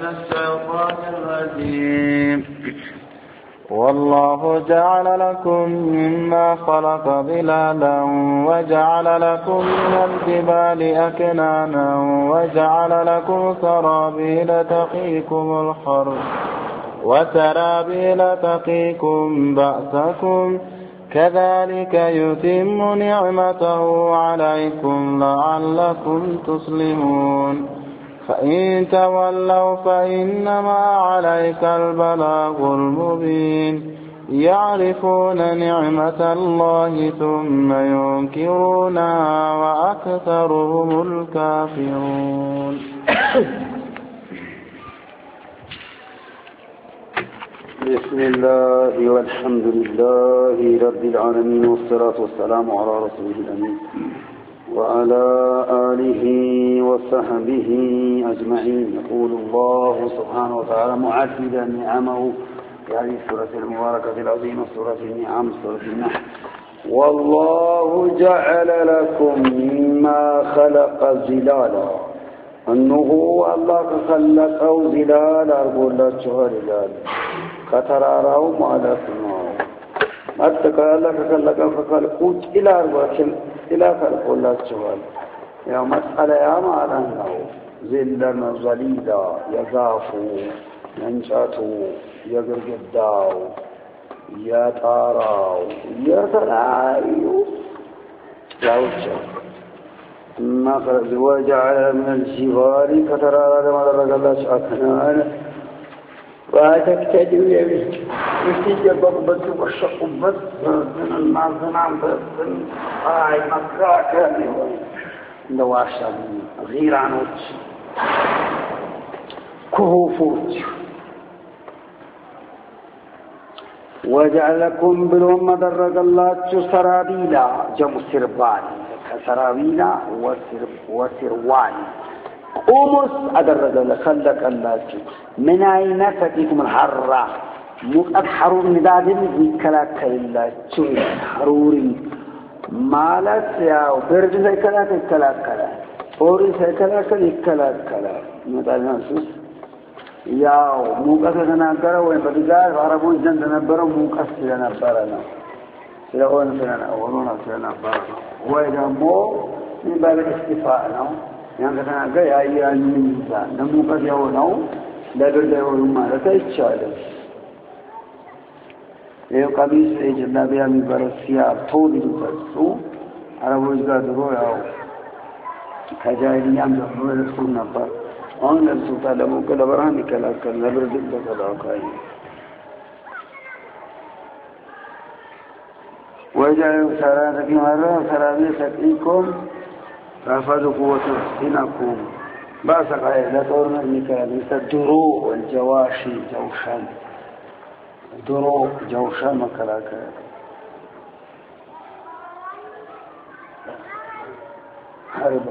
الشيطان الرجيم. والله جعل لكم مما خلق ظلالا وجعل لكم من الجبال أكنانا وجعل لكم سرابيل تقيكم الحر وسرابيل تقيكم بأسكم كذلك يتم نعمته عليكم لعلكم تسلمون فإن تولوا فإنما عليك البلاغ المبين يعرفون نعمة الله ثم ينكرونها وأكثرهم الكافرون. بسم الله والحمد لله رب العالمين والصلاة والسلام على رسوله الأمين وعلى آله وصحبه أجمعين. يقول الله سبحانه وتعالى معددا نعمه في هذه السورة المباركة العظيمة سورة النعم سورة النحل. والله جعل لكم مما خلق ظلالا أنه الله خلقه ظلالا أقول لك ظلال كتراره مالتنا أتكلم الله خلقه فخلقوت إلى أربعة إلى خلق الله جوال يا مسألة يا معلنه ذلا ظليلا يغافو ينشاتو يغرقداو يطاراو يتلاعيو يوجه ما خلق وجعل من الجبال كترى ما درج الله أكنان وتكتدوا يستجب بس والشق بس من المعزنان بس مكاك دواشا غير عنوش كهوفوت وجعلكم بلهم درج الله سرابيلا جمع سربان سرابيلا وسروان قومس أدرج لخلق الله من أين تأتيكم الحرة مقد حرور نداد يكلاك الله شوي حروري مالك يا برد سيكلاك يكلاك أوري سيكلاك يكلاك نداد ناسوس يا مقد سنأكره وين بدجار عربون جن سنبره مقد سنبرنا سلون سننا أولون سنبرنا وإذا مو من باب الاستفاءنا يعني كنا جاي أيام الإنسان نموذج يهوناو لا برد يهون ما لا تيجي ये कभी से जितना भी हम बरसिया थोड़ी बरसों अरब रोजगार रोया हो खजाइनियां जब रोए सुनना पर और न सुता लोगों के लबरान निकला कर नबर दिन बकला खाई वजह सारा तकी मारा सारा भी सकी को رفضوا قوة سنكم بأس قائلة طورنا المكان الدروع والجواشي جوشان دروع جوشان مكلاكا حربا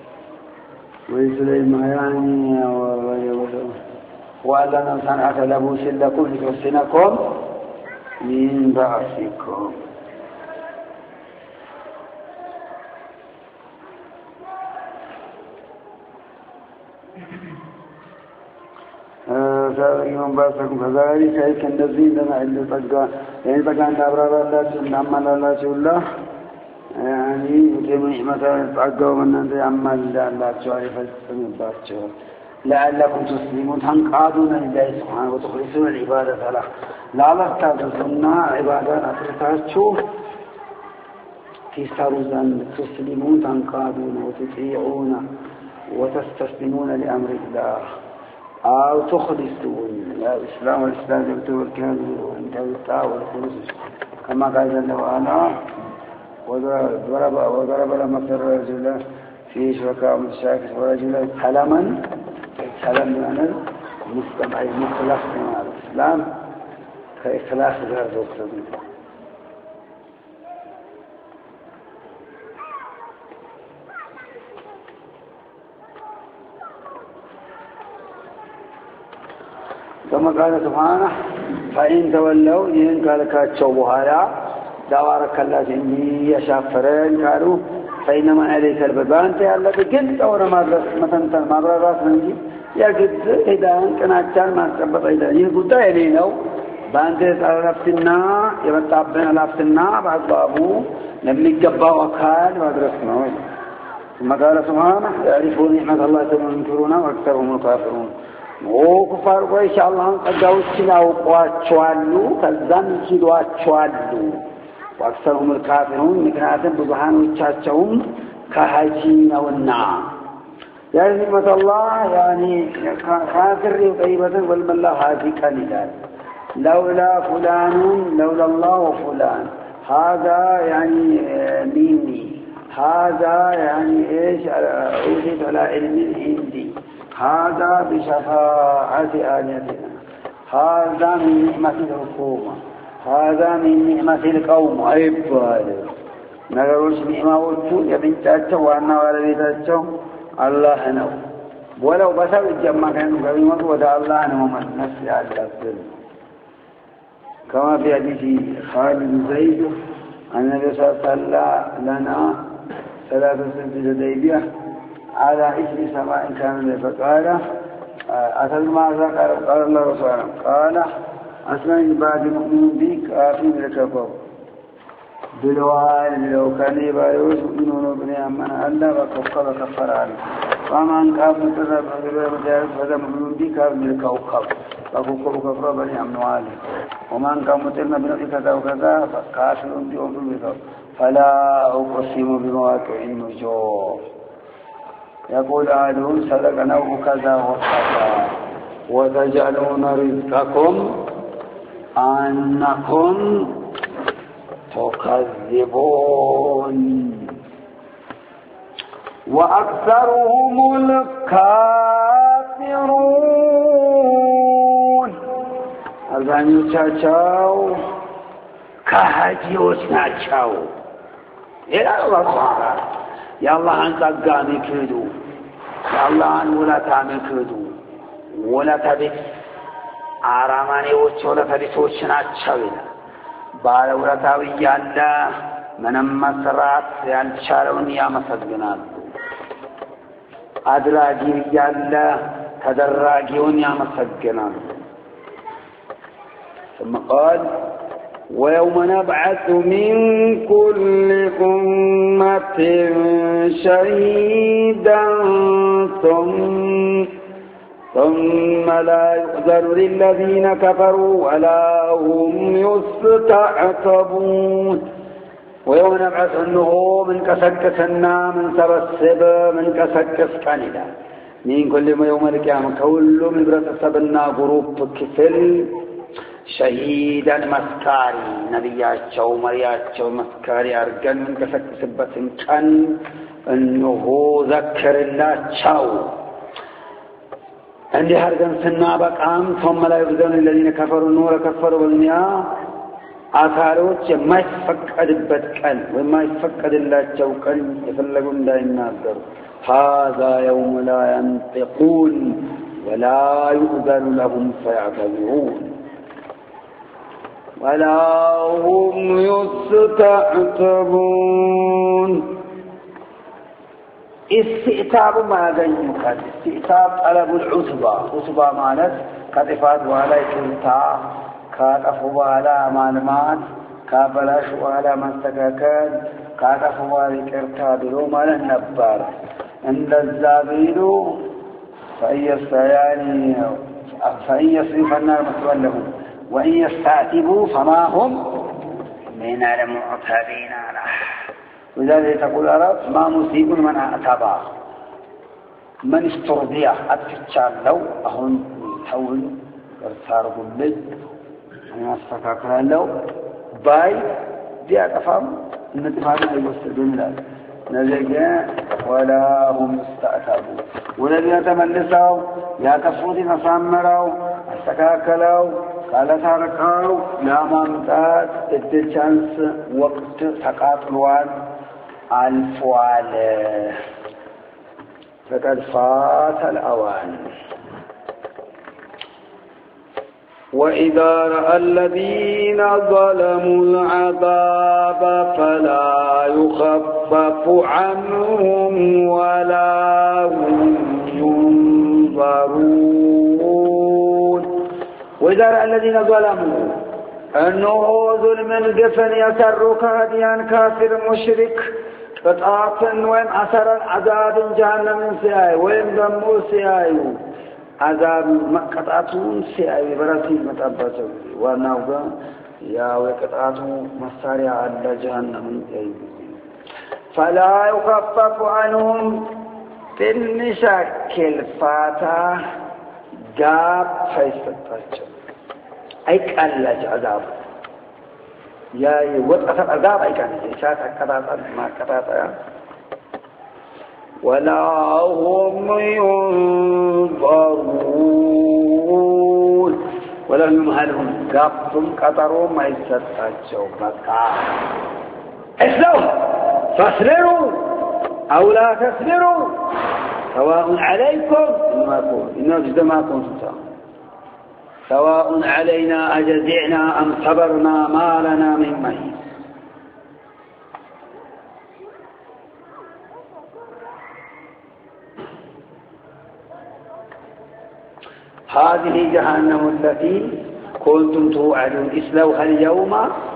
وسليمان وألنا صنعة لبوس لكم لتحسنكم من بأسكم يوم باسكم كذلك كالذين لنا اللي طقا يعني طقا أن أبرار الله نعمل الله الله يعني جميع مثلا طقا ومن أنت يعمل الله تعرف السماء لعلكم تسلمون تنقادون لله سبحانه وتخلصون العبادة له لعلك تسلمون عبادة أترتاشوا تسرزا تسلمون تنقادون وتطيعون وتستسلمون لأمر الله أو تخلصون الإسلام والإسلام جبتوا الكامل وانت التاول والخلص كما قال جل وعلا وضرب لما في الرجل في شركاء متشاكس ورجل سلما سلم من المجتمع المخلص مع الإسلام كإخلاص غير ذوق ثم قال سبحانه فإن تولوا إن قال كاتشوا هذا دوارك الله جنبي يشافرين قالوا فإنما عليك الباب أنت الذي قلت أو ما مثلا ما راس مني يجد إذا كان أجل ما سبب إذا يقول تألينه بانت تعرفتنا يبتعبنا لفتنا بعد بابو نبي جبا وكال وادرسنا ثم قال سبحانه يعرفون نعمة الله ثم ينكرون وأكثرهم الكافرون وكفار قريش الله قدوا سلاو قواتشوالو كذان كيلواتشوالو وأكثرهم الكافرون مكناتهم بضحان ويتشاتشهم كهاجين والنعام يعني نعمة الله يعني كافر وطيبة والملا هذه كندا لولا فلان لولا الله وفلان هذا يعني مني هذا يعني إيش أوجد على علم عندي هذا بشفاعة آلهتنا هذا من نعمة الحكومة هذا من نعمة القوم أيبال نقولش نعمة وجو يبنتاته وأنا والديتاته الله نو ولو بسوا الجمع كانوا قبيمة ودا الله نو من نفس على كما في حديث خالد زيد أن النبي صلى الله عليه وسلم لنا 3 سنة جديبية على إثر سماء كان فقال أتل ماذا قال الله رسوله قال أسمعني بعد مؤمن بك آفين لكفر بالوالد لو كان يبايوس مؤمنون بني أمنا ألا وكفر كفر عنه ومن كان متذب غير مجاهد فهذا مؤمن بك آفين لكوكب فكفر كفر بني أمنوالي ومن كان متلنا بنفسك كذا وكذا فكافر بيوم بك فلا أقسم بمواقع النجوم يقول أهلهم صدقنا وكذا وكذا وتجعلون رزقكم أنكم تكذبون وأكثرهم الكافرون أذن يتشاو كهجيوش ناتشاو إلى الله سبحانه يا الله أنت قامي كدو يا الله أن ولا تعمل كدو ولا تبي عراماني ولا تبي توشنا تشاوينا بار ولا تبي يلا من مسرات ينشارون يا مسجنات أدراجي يلا تدراجيون يا مسجنات ثم قال ويوم نبعث من كل أمة شهيدا ثم لا يؤذن للذين كفروا ولا هم يستعتبون ويوم نبعث أنه من كسكسنا من سبسب من كسكس كندا من كل يوم القيامة كل من برسسبنا غروب كفل شهيدا مسكاري نبياتشو مرياتشو مسكاري أرجل من كسكسبة كان أنه ذكر الله تشاو عندي هرجن سنابك عام ثم لا يؤذن الذين كفروا النور كفروا بالدنيا آثاروች የማይፈቀድበት ቀን የማይፈቀድላቸው ቀን የፈለጉ እንዳይናገሩ هذا يوم لا ينطقون ولا يؤذن لهم فيعتذرون ولا هم يستعتبون استئتاب ما غنيك استئتاب طلب العتبة معناته كطفات ولا يتنتا كاطفوا على معلومات كابلاشوا على مستكاكل كاطفوا على كرتا بلو ማለት ነበር እንደዛ ቢሉ فأي يصرف النار مثوالهم وإن يستعتبوا فما هم من المعتبين له ولذلك تقول العرب ما مصيب من أعتبى من استرضيه أتفتشال لو أهون تول ارسار قلت أنا أستفاكر له باي دي أتفهم أن تفهم يوصلون له نزجا ولا هم استعتبوا ولذي يتملسوا يتفوت نصامروا استكاكلوا قال تاركوا لا ممتاز التشانس وقت تقاطلوان الفوال فقد فات الأوان وإذا رأى الذين ظلموا العذاب فلا يخفف عنهم ولا هم ينظرون ينظرون وإذا رأى الذين ظلموا أنه ظلم القفن يسرك هديان كافر مشرك قطعة وين أثر عذاب جهنم سياي وين دمو سياي عذاب قطعة سياي برسيل متأبسوا ونوغا يا وقطعة مصارع على جهنم سياي فلا يخفف عنهم بالنشاكل فاتا جاب فيستطاچو أي كالج عذاب يا وقت العذاب أي كان إشاء كذا ما كذا ولا هم ينظرون ولا يمهلهم قبض قطروا ما يستطاچو بقى اسلوا فاصبروا أو لا تصبروا سواء عليكم ما كنتم سواء علينا أجزعنا أم صبرنا ما لنا من محيص هذه جهنم التي كنتم توعدون اصلوها اليوم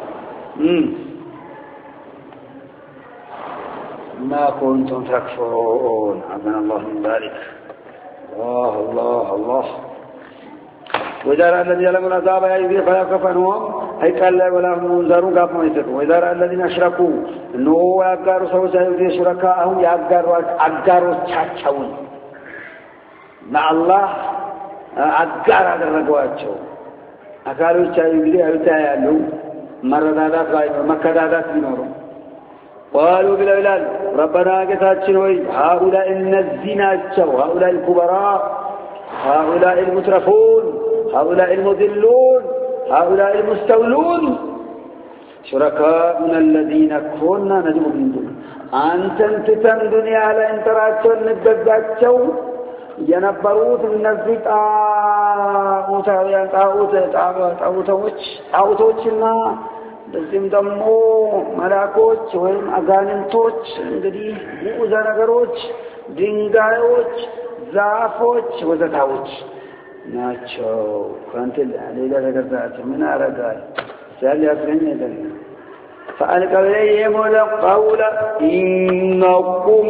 ما كنتم تكفرون عافانا الله من ذلك الله الله الله وإذا رأى الذين ظلموا العذاب يأتي فلا يخفف عنهم أي قال ولا هم ينذرون قاف ما يستطيعون وإذا رأى الذين أشركوا إنه يأجروا سوى سيؤذي شركاءهم يأجروا تشاچون مع الله أجر هذا الرجواتشو أكالوا يشايبلي أبتايالو مردادات غايبا مكدادات بنورو قالوا بالأولاد ربنا قتاتشنوي هؤلاء النزيناتشو هؤلاء الكبراء هؤلاء المترفون هؤلاء المذلون هؤلاء المستولون شركاؤنا الذين كنا ندعو من دون أنت انتتن دنيا على انتراتشو نبدأتشو ينبروت النزي طاوتوችና በዚህም ደግሞ መላእክቶች ወይም አጋንንቶች እንግዲህ ሙዑዛ ነገሮች ድንጋዮች ዛፎች ወዘታዎች ናቸው ካንተ ሌላ ነገር ምን አረጋል ሲያል ያስገኘ فألقوا إليهم القول إنكم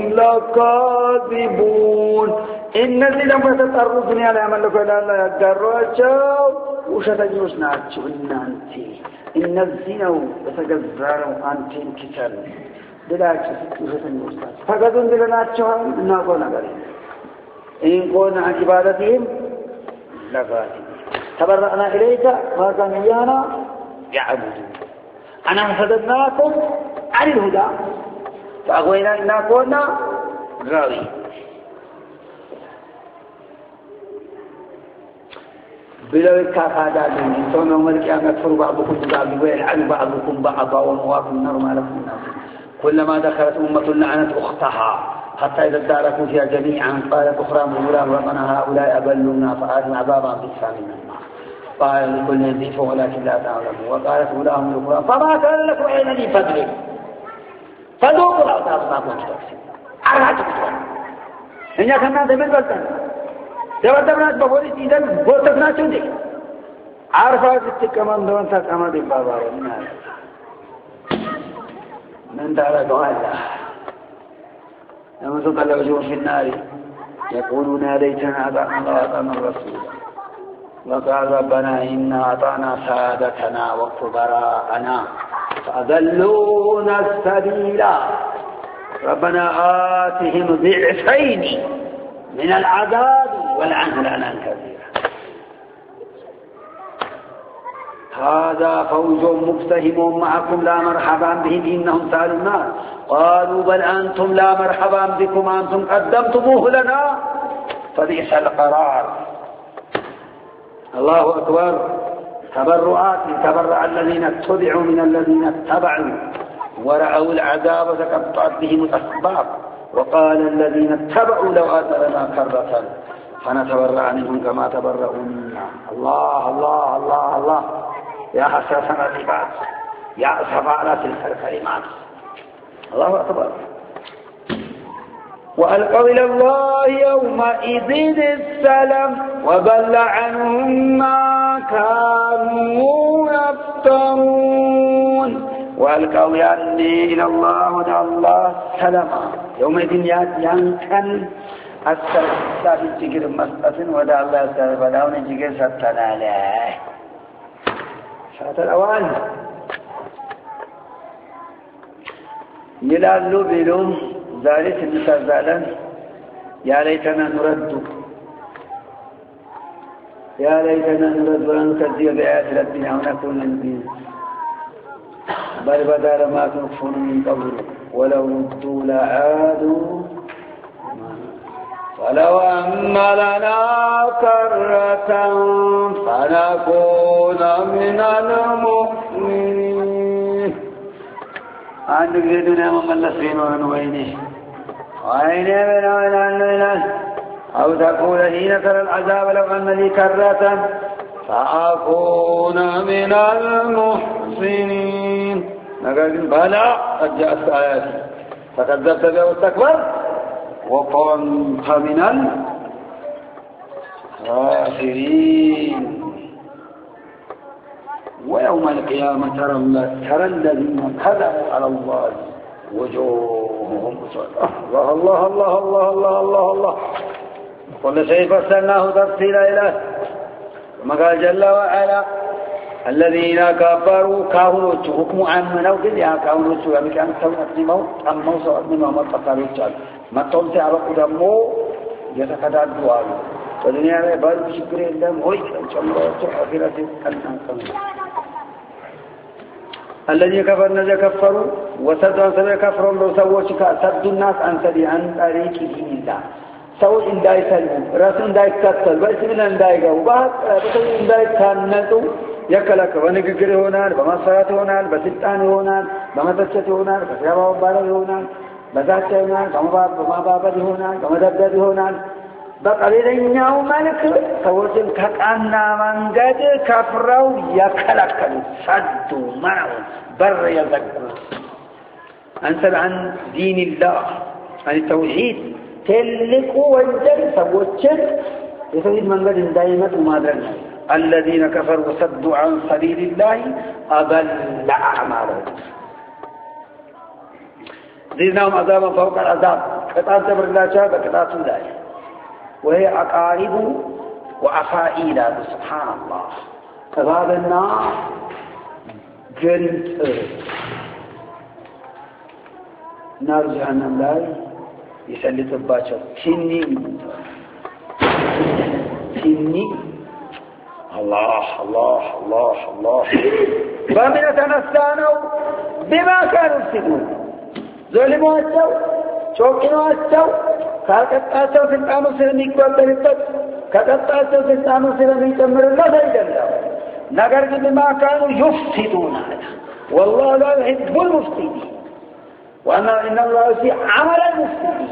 لكاذبون إن الذين فتطروا الدنيا لا يملكوا إلا الله يقدروا وشتجوش ناتشو إنانتي إن الزينو يتجزروا أنتين كتال دلاتشو وشتجوش ناتشو فقدون دلناتشو إناقونا قريب إن كنا عن عبادتهم لغادين تبرأنا إليك ما كان إيانا يعبدون أنا صددناكم عن الهدى فأغوينا إنا كنا غاوي بلو الكافة من ثم يوم القيامة يكفر بعضكم ببعض ويلعن بعضكم بعضا ومواكم النار ما لكم الناس كلما دخلت أمة لعنت أختها حتى إذا اداركوا فيها جميعا قالت أخراهم غلام ربنا هؤلاء أبلونا فآتنا عذابا بئسا من النار قال لكل ذيف ولكن لا تعلموا وقالت أولاهم الأخرى فما كان لكم عين لي فضل فذوقوا العذاب ما كنتم تكسبون أرهتكم إن كنا من بلدنا تبدأنا بقولي إذا قلتنا شندي عارفات التكمان دون تكمان بالبابار من دارك الله لما تطلع وجوه في النار يقولون يا ليتنا أطعنا الله وأطعنا الرسول وقال ربنا إنا أطعنا سادتنا وكبراءنا فأضلونا السبيل ربنا آتهم ضعفين من العذاب والعنه لعنا كثيرا هذا فوج مقتحم معكم لا مرحبا بهم إنهم سألوا النار قالوا بل أنتم لا مرحبا بكم أنتم قدمتموه لنا فبئس القرار الله أكبر تبرعات تبرع الذين اتبعوا من الذين اتبعوا ورأوا العذاب وتقطعت بهم الأسباب وقال الذين اتبعوا لو أن لنا كرة فنتبرأ منهم كما تبرأوا منا الله الله الله الله يا حسرة العباد يا أسف على تلك الكلمات الله أكبر وألقوا إلى الله يومئذ السلام وضل عنهم ما كانوا يفترون وألقوا يعني إلى الله ودع الله سلما يومئذ ينكن السلام الجير مسألة ودع الله سلام ودعون الجير ستنا له شاة الأوان يلالو بلوم ذلك المثال يا ليتنا نرد ونكذب بآيات ربنا ونكون من المؤمنين بل بدا ما تخفون من قبل ولو ردوا لعادوا ولو أن لنا كرة فنكون من المؤمنين عندك زيدنا مملسين ونوينه وعينه من عينه أو تقول حين ترى العذاب لو أن لي كرة فأكون من المحسنين نقول بلى قد جاءت آياتي فكذبت بها واستكبرت وكنت من الكافرين ويوم القيامة ترى الذين كذبوا على الله وجوههم مسودة الله الله الله الله الله الله الله كل شيء فصلناه تفصيلا إله ثم قال جل وعلا الذين كفروا كهنوت حكم عمنا وقل يا كهنوت يعني كان سوء أمو سوء أدنموا مطلقاروا جال ما تقول سيعرفوا دمو يتكدد دوالو فالدنيا رأي بارو بشكري الدم هوي كمرات آخرة كنان الذين كفرنا كفروا وسدوا عن سبيل كفرهم لو سووا سد الناس عن سبيل عن طريق دين الله سووا إن داي سلموا رسول إن داي كتل بسم إن داي جو بعد رسول إن داي كنتو يكلك ونقدر هونال بمصرات هونال بستان هونال بمتشت هونال بسيابا وبارد هونال بذات هونال بمبابد هونال بمدبد هونال بقليلኛው መልክ ሰዎችን ከቃና መንገድ ከፍረው ያከለከሉ ሰዱ ማው በር يذكر انسل عن دين الله عن التوحيد ትልቁ ወንጀል ሰዎችን የተውሂድ መንገድ እንዳይመጡ ማድረግ ነው الذين كفروا وصدوا عن سبيل الله أضل أعمالهم زدناهم عذابا فوق العذاب قطعة تبر الله شاء بقطعة الله وهي عقارب وأفائل سبحان الله فهذا النار جنت نار جهنم لا يسلط الباشر تني الله الله الله الله فمن تنسانوا بما كانوا يفسدون ظلموا السوء شوكنوا السوء كاكتاتوا سلطانوا سلميكبر البت كاكتاتوا سلطانوا سلميكبر الله سيدنا نقر بما كانوا يفسدون والله لا يحب المفسدين وأن إن الله يسيء عمل المفسدين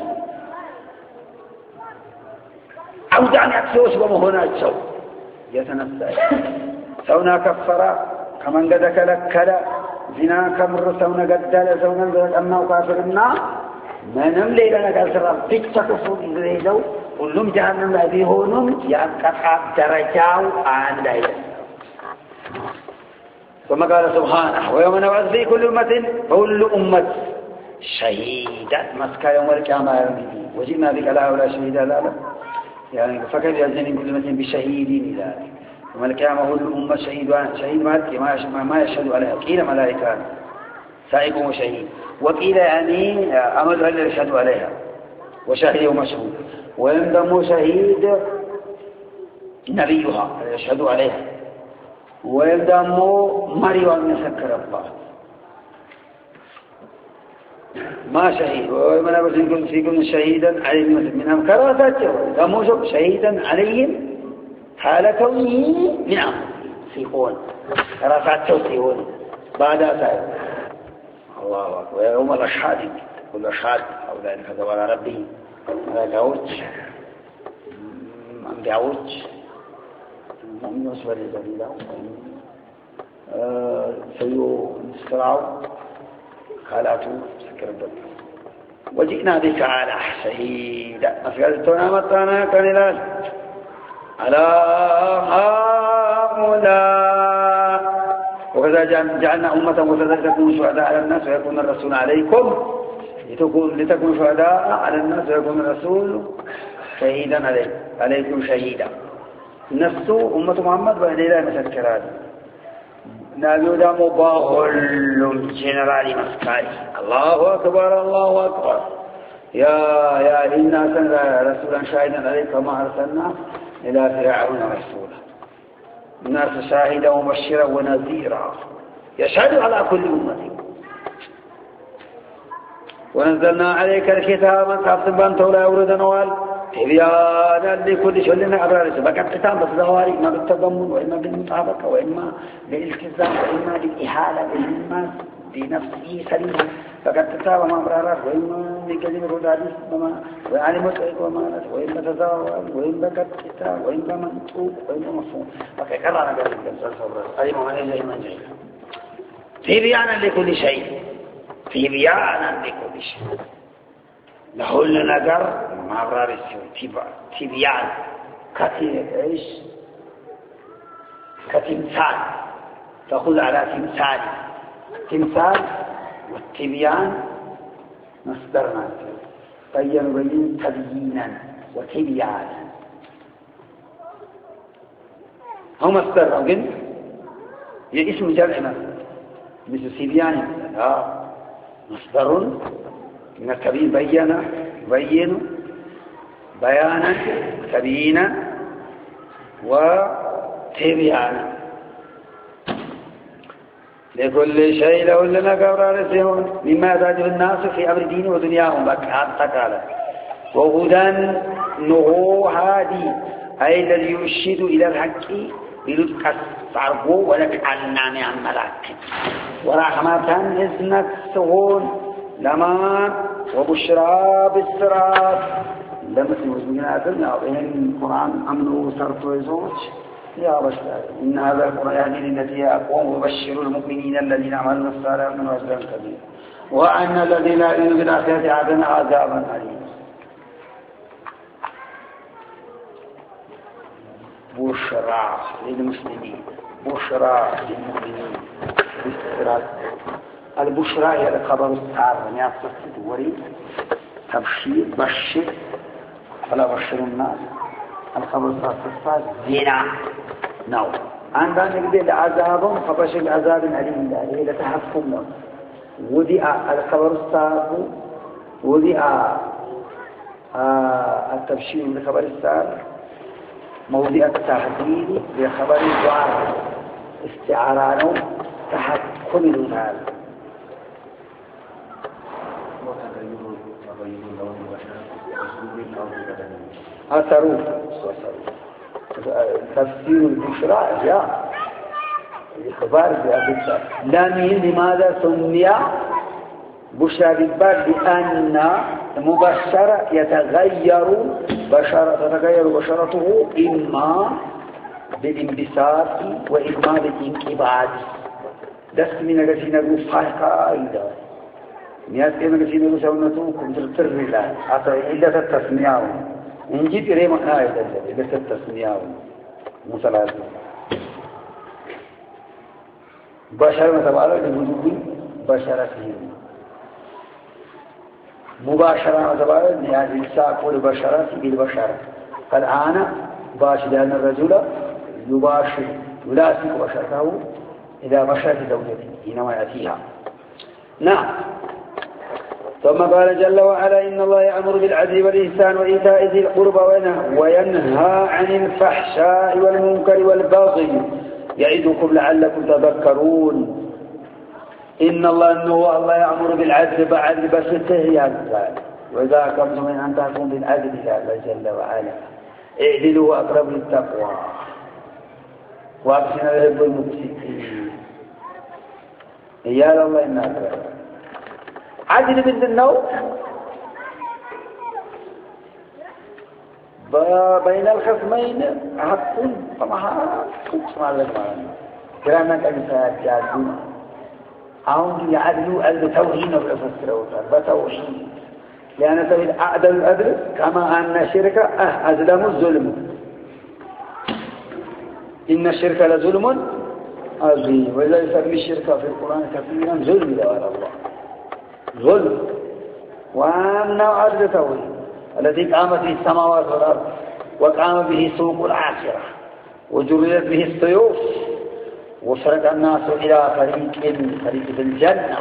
أودعني أكسوس ومهنا السوء يتنسى سونا كفرا كمن قد كلكلا زنا كمر سونا قدل سونا قد أمنا وكافرنا منم ليلنا قال سرام تكتكفوا إليلو كلهم جهنم لأبيهونهم يأكفع درجاو عن ليلة ثم قال سبحانه ويوم نبعث في كل أمة شهيدا مسكا يوم القيامة وجئنا بك لا ولا شهيدا لا يعني فكيف يزن كل أمة بشهيد ذلك ثم القيامة هو الأمة شهيد ما يشهد عليها قيل ملائكة سائق وشهيد وقيل يعني أمد أن يشهد عليها وشاهد ومشهود ويندم شهيد نبيها يشهد عليها ويندم مريم أن يسكر الله ما شهيد ومن أبسل فيكم شهيدا عليهم من أمكاراتهم دموشك شهيدا عليهم حال كونه من أمر سيخون كرافاتهم سيخون بعد أسائل الله أكبر ويوم الأشهاد كل أشهاد أو ذلك كذب على ربه ملك أوج من بأوج من يصبر الزبيلة سيو نسكرعوا خالاته سكر الدب وجئنا بك على شهيدا أسقلتنا مطانا كنلال على هؤلاء وكذا جعلنا أمة وكذا تكون شهداء على الناس ويكون الرسول عليكم لتكون شهداء على الناس ويكون الرسول شهيدا عليكم شهيدا نفسه أمة محمد بعد إلى مسكرات نبي دا مباغل جنرالي مسكاري الله أكبر الله أكبر يا إنا أرسلنا رسولا شاهدا عليك ما أرسلنا إلى فرعون رسولا الناس شاهدا ومبشرا ونذيرا يشهد على كل أمة ونزلنا عليك الكتاب كاتبا تولا يورد نوال تبيانا لكل شيء لنا أبرار بقى كتاب بس ظواهر إما بالتضمن وإما بالمطابقة وإما بالالتزام وإما بالإحالة وإما بنفسه سليما فقد كتاب ما أبرارات وإما بكلمة الرداديس وإما متعب ومانت وإما تزاور وإما كتاب وإما منطوق وإما مفهوم فقد كررنا ذلك أي معنى زي ما جاء تبيانا لكل شيء تبيانا لكل شيء لهول نجر ما أبرار السوء تبيان كثير إيش كتمثال تأخذ على تمثال والتبيان مصدر مصدر بين تبيينا وتبيانا هو مصدر أقول هي اسم جمع مثل تبيان مصدر من التبيين بين بيانا تبيينا وتبيانا لكل شيء له لنا قرارسهم مما يحتاجه الناس في أمر دينه ودنياهم تعالى وهدى نهو هادي أي الذي يرشد إلى الحق بلدك الصعبو ولك عنان عن ملاك ورحمة إذنك سهون لما وبشرى بالسرات لما سيوزمنا أثنى وإن القرآن أمنه سرطو يزوج يا بشر إن هذا القرآن يهدي للتي هي أقوم وبشر المؤمنين الذين عملوا الصالحات من أجر كبير وأن الذين لا يؤمنون بالآخرة أعتدنا عذابا أليما بشرى للمسلمين بشرى للمؤمنين بالسرات البشرى هي الخبر السار يعني أصدق وريد تبشير بشر فلا بشر الناس الخبر السار زنا نو عندنا نقول عذابهم فبشر عذاب أليم لا إلى تحكم له ودي الخبر السار ودي التبشير بالخبر السار موضع التحديد بخبر الدعاء استعارانه تحكم الناس أثروا تفسير البشرى جاء الإخبار بأبدا لماذا سمي بشرى بالباب لأن مبشرة تتغير بشرته إما بالانبساط وإما بالانقباض دست من الذين يفاق أيضا نيات من الذين يسونته كنت الترلا إلا التسمية إن جيت إليه معنى إلا التسمية مثلا بشر تبارك لوجود بشرته مباشرة تبارك يعني ساق البشرة بالبشرة الآن باشر لأن الرجل يباشر يلاصق بشرته إلى بشرة زوجته حينما يأتيها نعم ثم قال جل وعلا إن الله يأمر بالعدل والإحسان وإيتاء ذي القربى وينهى عن الفحشاء والمنكر والبغي يعظكم لعلكم تذكرون إن الله يأمر بالعدل بعدل بس انتهي الثاني وإذا حكمتم من أن تحكموا بالعدل الله جل وعلا اعدلوا أقرب للتقوى وأحسنوا يحب المقسطين يا الله إنا أكرم عدل بنت النوم بين الخصمين حق طمعها اسمع لك كلامك أنت جادون أهم يعدلوا التوحيد ويفسروا بتوحيد لأن توحيد أعدل الأدل كما أن الشرك أظلم الظلم إن الشرك لظلم عظيم وإذا يسمي الشرك في القرآن كثيرا ظلم على الله ظلم وأن أرض توحيد الذي قامت به السماوات والأرض وقام به سوق الآخرة وجريت به السيوف وفرق الناس إلى فريق في الجنة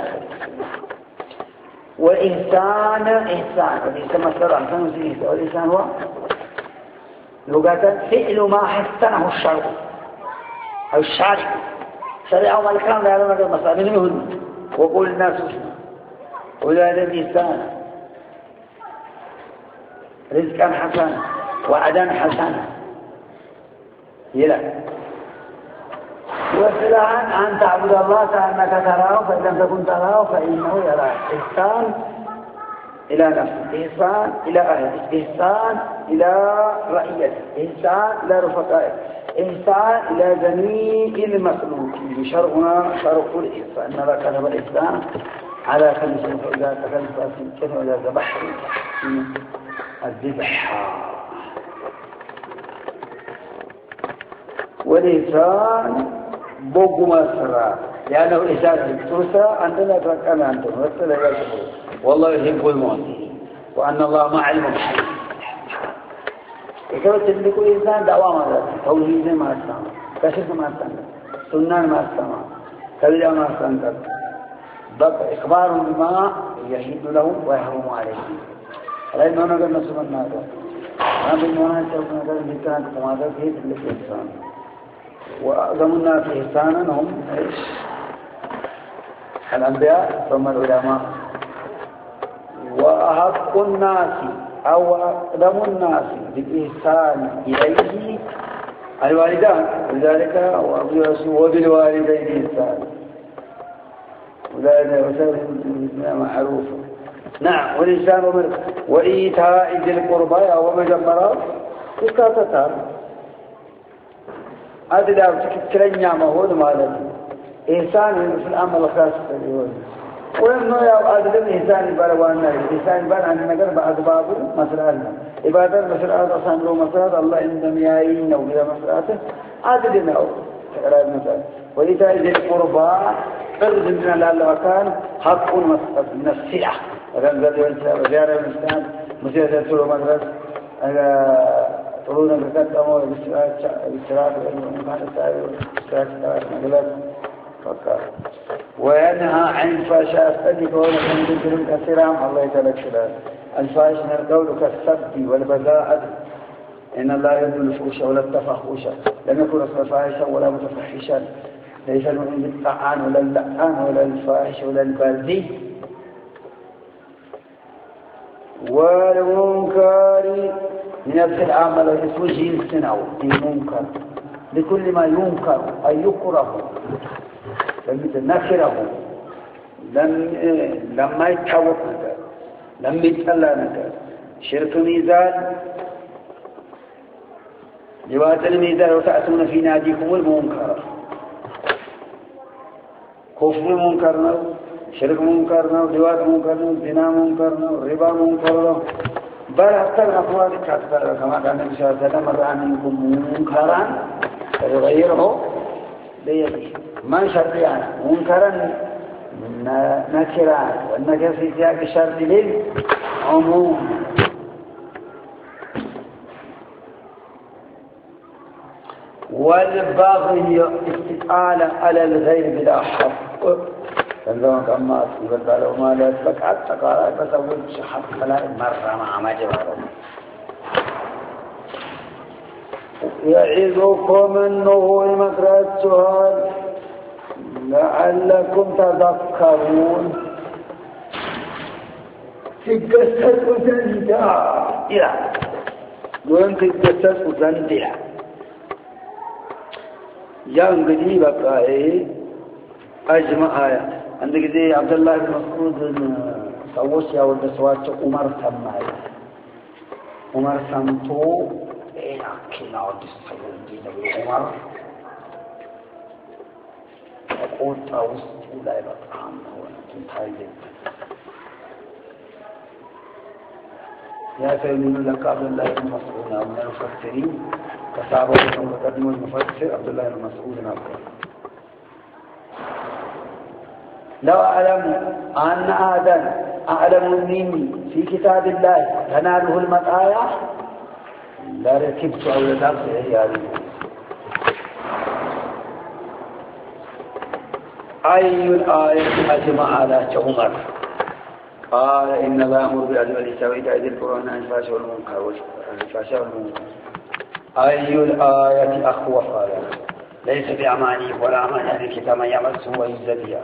وإنسان وليس مصدر أحسن فيه والإنسان هو لغة فعل ما حسنه الشرع أو الشارع شرع أو الكلام لا يعلم هذا المصدر منهن وقول الناس وذلك الإنسان رزقا حسنا وعدا حسنا يلا وسلاً أن تعبد الله كأنك تراه فإن لم تكن تراه فإنه يراك إحسان إلى نفسه إحسان إلى أهله إحسان إلى رعيته إحسان إلى رفقائه إحسان إلى جميع المخلوقين شرعنا شرع الإحسان إن الله كتب الإحسان على كل شيء فإذا تكلف في كذا وإذا ذبح الذبح والإحسان بوق مسرى لأنه إحسان ترسى عندنا تركنا أنتم وصل والله يحب المحسنين وأن الله مع المحسنين إذا تدركوا الإنسان دوام هذا توحيد ما استمع كشف ما استمع سنة ما استمع كلام ما استمع ضبط إخبار بما يحيد له ويحرم عليه لا يمنع من نسب النار ما بيننا نسب النار ذكران كماذا في الإنسان وأعظم الناس إحسانا هم إيش الأنبياء ثم العلماء وأحق الناس أو أقدم الناس بالإحسان إليه الوالدان لذلك وبالوالدين إحسان وذلك وسائل معروفة نعم والإنسان وإيتاء ذي القربى أو مجمرات إسكاتتان هذا لا تكترنيا ما هو مالك إنسان في الأمر الخاص باليوم وإنه يا أدلم إنسان يبالوانا إنسان يبال عن النجار بأسباب مسألة إبادة مسألة أصلا له مسألة الله عندما يعين أو بلا مسألة أدلم أو تقرأ مسألة وإذا ذي القربى فرد من الله كان حق من السلع وكان ذي وزارة الإسلام مسيرة سلو مدرسة طلونا بكتمه بالسرات والمكان السرات مجلس فكر وينهى عن الفحشاء استدك ولا تنذكر كثيرا الله يتلكل الفاحش من القول كالسب والبذاءة إن الله يذل الفحش ولا التفحش لم يكن اسم فاحشا ولا متفحشا ليس المؤمن بالطعان ولا اللعان ولا الفاحش ولا البذيء والمنكر من نفس العمل اسمه جنس أو المنكر لكل ما ينكر أي يكره نكره لما يتحوط نكر لما يتألى نكر شرك ميزان لوات الميزان وتأتون في ناديكم المنكر كفر منكر نو شرك منكر نو لوات منكر نو زنا منكر نو ربا منكر نو بل حتى الأقوال كثيرة كما كان النبي صلى الله عليه وسلم رأى منكم منكرا فيغيره بيده ما شرط يعني منكرا نكرا والنكر في سياق الشرط للعموم والبغي استقالة على الغير بلا حق فالله كما يقول له ما لا تبقى تقارا بسوي حق فلا مرة مع جباره يعظكم أنه مكرة السؤال لعلكم تذكرون في قصة زندية وين في قصة زندية جاء قديم بقى أجمع آية عندك زي عبد الله بن مسعود سوسيا والدسوات عمر سماي عمر سمتو إيه كنا ودسوات دي عمر أقول تاوس لا يبقى هو تنتهي يا سيدنا لك عبد الله بن مسعود من المفسرين كصحابة المقدم المفسر عبد الله بن مسعود نقول لو أعلم أن آدم أعلم مني في كتاب الله تناله المطايا لركبت أو لدرس عيالي أي الآية أجمع على عمر قال إن الله يأمر بالعدل والإحسان وإيتاء ذي القربى وينهى عن الفحشاء والمنكر أي الآية أخوف على ليس بأماني ولا أمان أهل الكتاب من يمسه ويجزى بها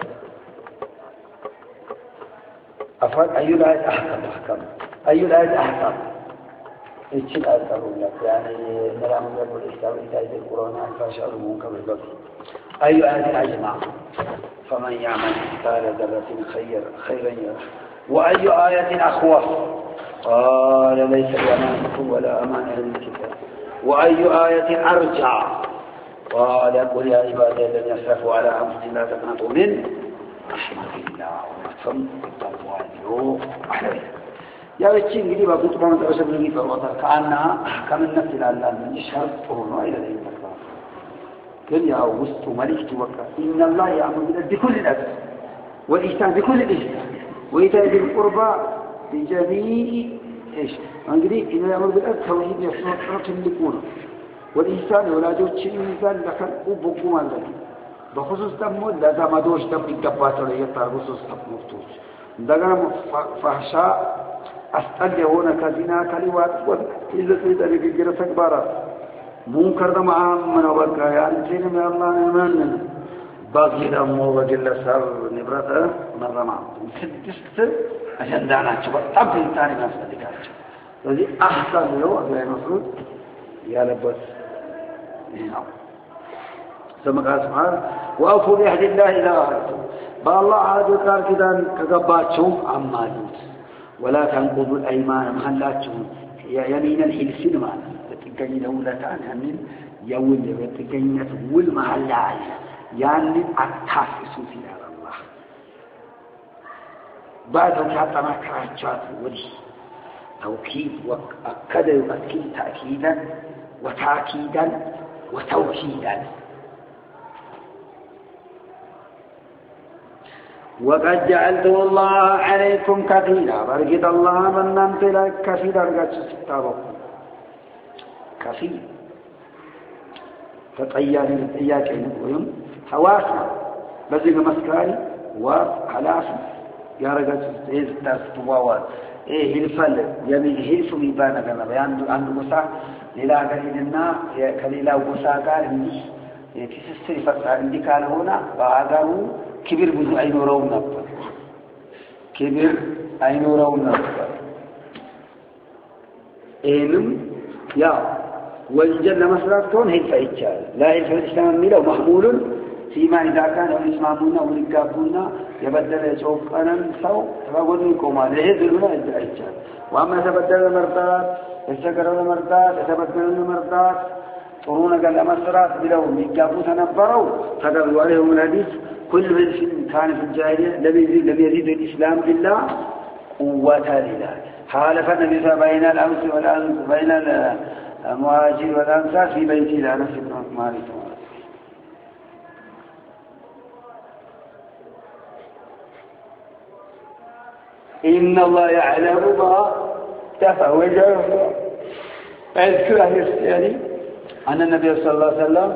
أي الآية أحكم أي الآية أحكم إيش الآية تقول لك يعني إن الله يأمر بالعدل والإحسان وإيتاء ذي القربى وينهى عن الفحشاء والمنكر والبغي أي آية أجمع فمن يعمل مثقال ذرة خيرا يره وأي آية أخوف قال ليس بأمانكم ولا أمان أهل الكتاب وأي آية أرجع قال قل يا عبادي الذين أسرفوا على أنفسهم لا تقنطوا من رحمة الله ومتفهم بالتوالي أحلى يا بتشين قدي بقول طبعا ترى من يفرطها كأنها كم النفس لله من يشهر طهور إلى ذلك قل يا وسط ملكت وكا إن الله يأمر بكل الأدب والإحسان بكل الإحسان وإيتاء ذي القربى بجميع إيش؟ أنقري إنه يأمر بالأدب توحيد يصنع تملكونه والإحسان ولا جو شيء مثال لكن أبوكم الله بخصوص تمو لذا ما دوش تم الدبات ولا يطار بخصوص تم مفتوش دعنا فحشاء أستل هنا كزنا كليوات وإذا تريد أن يجرى سكبارات منكر دمعا من أبرك يعني سين من الله نمان باقي دمو وجل سر نبرته مرمى سدست عشان دعنا شباب تبين تاني ناس ذكرت الذي أحسن له أبي المفروض يا لبس سمع سبحانه وأوفوا بعهد الله إذا عاهدتم بالله عهد قال كذا كقباتهم عمالوت ولا تنقضوا الأيمان محلاتهم يمين الحلفين معنا تقني دولتان همين يول تقني تقول محل عايز يعني أتحفظوا في الله بعد حتى ما كرهت ولي توكيد وأكد يؤكد تأكيدا وتأكيدا وتوكيدا وقد جعلتم الله عليكم كفيلا بركة الله من نمت لك كفيلا رجعت ستابكم كفيل فطيان إياك نقولهم حواسنا بزيغ مسكاري وحلاس يا رجعت تستواوات هلفل يمي هلف ميبانا كنا بيان عند مسا ليلا قليلنا كليلا وسا قال إني تسسري فتح عندي كان هنا بعده كبير بزو أينورون نبض كبير أينورون نبض إنم يا والجنة مسرات كون هلف إيجال لا هلف الإسلام ميلا محمول فيما إذا كان الإسلامون والإنكابون يبدل يشوف أنا سو تفاقوني كوما لهذ لنا إيجال وأما يتبدل المردات يستقر المردات يتبدل المردات طرونا قال مسرات بلو إنكابون تنبروا فقالوا عليهم الحديث كل من كان في الجاهلية لم يزيد الإسلام إلا قوة لله حالف النبي صلى الله عليه وسلم بين الأمس والأنس بين المهاجر والأنصار في بيته لا نفس مالك إن الله يعلم ما تفعل أذكر أهل السياري أن النبي صلى الله عليه وسلم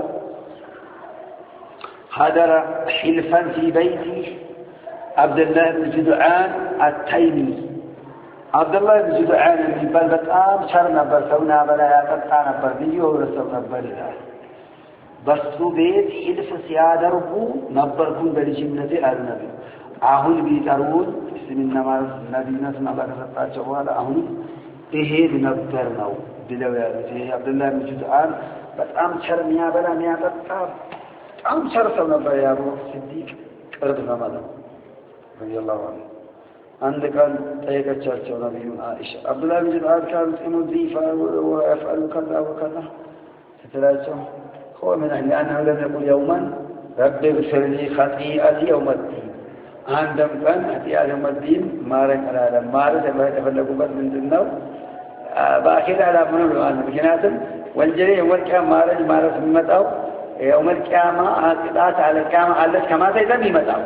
حضر حلفا في بيته عبد الله بن جدعان التيمي عبد الله بن جدعان من بلدة شر نبر سونا بلا يتقى نبر بيو ورسو نبر الله بس بيت حلف سيادة ربو نبر كون بالجنة آل نبي أهل بيترون اسم النمار نبينا سنة الله كسطات شوالا أهل إهيد نبر نو بلوية عبد الله بن جدعان بس شر نيا بلا نيا تقى شر سونا بلا يا أبو صديق أرد نمالا رضي الله عنه عندك أن تيجتشارج نبي عائشة عبد الله بن جدعان كان مضيفا ويفعل كذا وكذا ستلاقيه هو من أهل أنه لم يقل يوما رب اغفر لي خطيئتي يوم الدين عندما كان خطيئة يوم الدين مارك على مارك ما يتفلقوا بس من النوم باخر على منو لوان مكناتم والجري يوم القيامة مارس ممتاو يوم القيامة قطعت على القيامة علت كما تيزم يمتاو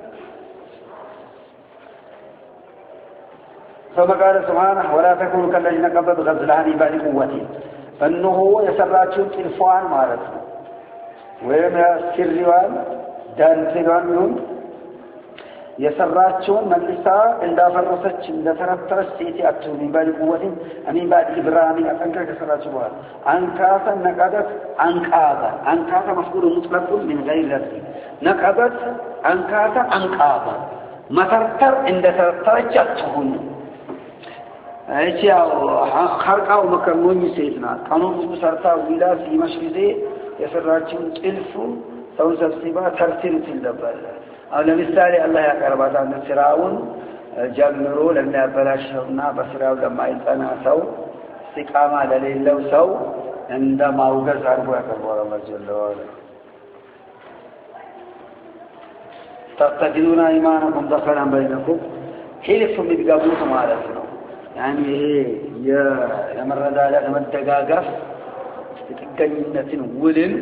ثم قال سبحانه ولا تكونوا كالذين قبض غزلان بعد قوته فانه يسراتهم تلفوان مارس ويما سريوان دانسيوان يوم يسراتهم ملسا عند فرصت عند ترترس سيتي أكتو من بعد قوة من بعد إبراهيم أنكا كسراتهم أنكاسا نقدت أنكاسا مفقود مطلق من غير لفظ نقدت أنكاسا أنقاذا ما ترتر عند ترترجتهن أيشيا خرقاو مكموني سيدنا قانون مسرتا ولا في مشكزي يسراتهم تلفو سون سبسيبا ترتير تلدبال أو لمثال الله يقربات عن سراون جمرو لم يبلاشنا بسراو لما يلقنا سو استقامة لليلو سو عندما وقز عربو يقربوا الله جل وعلا تتجدون إيمانكم دخلا بينكم حلف من بقابوكم على سنو يعني يا مرد على مدقاقف تتقينة ولن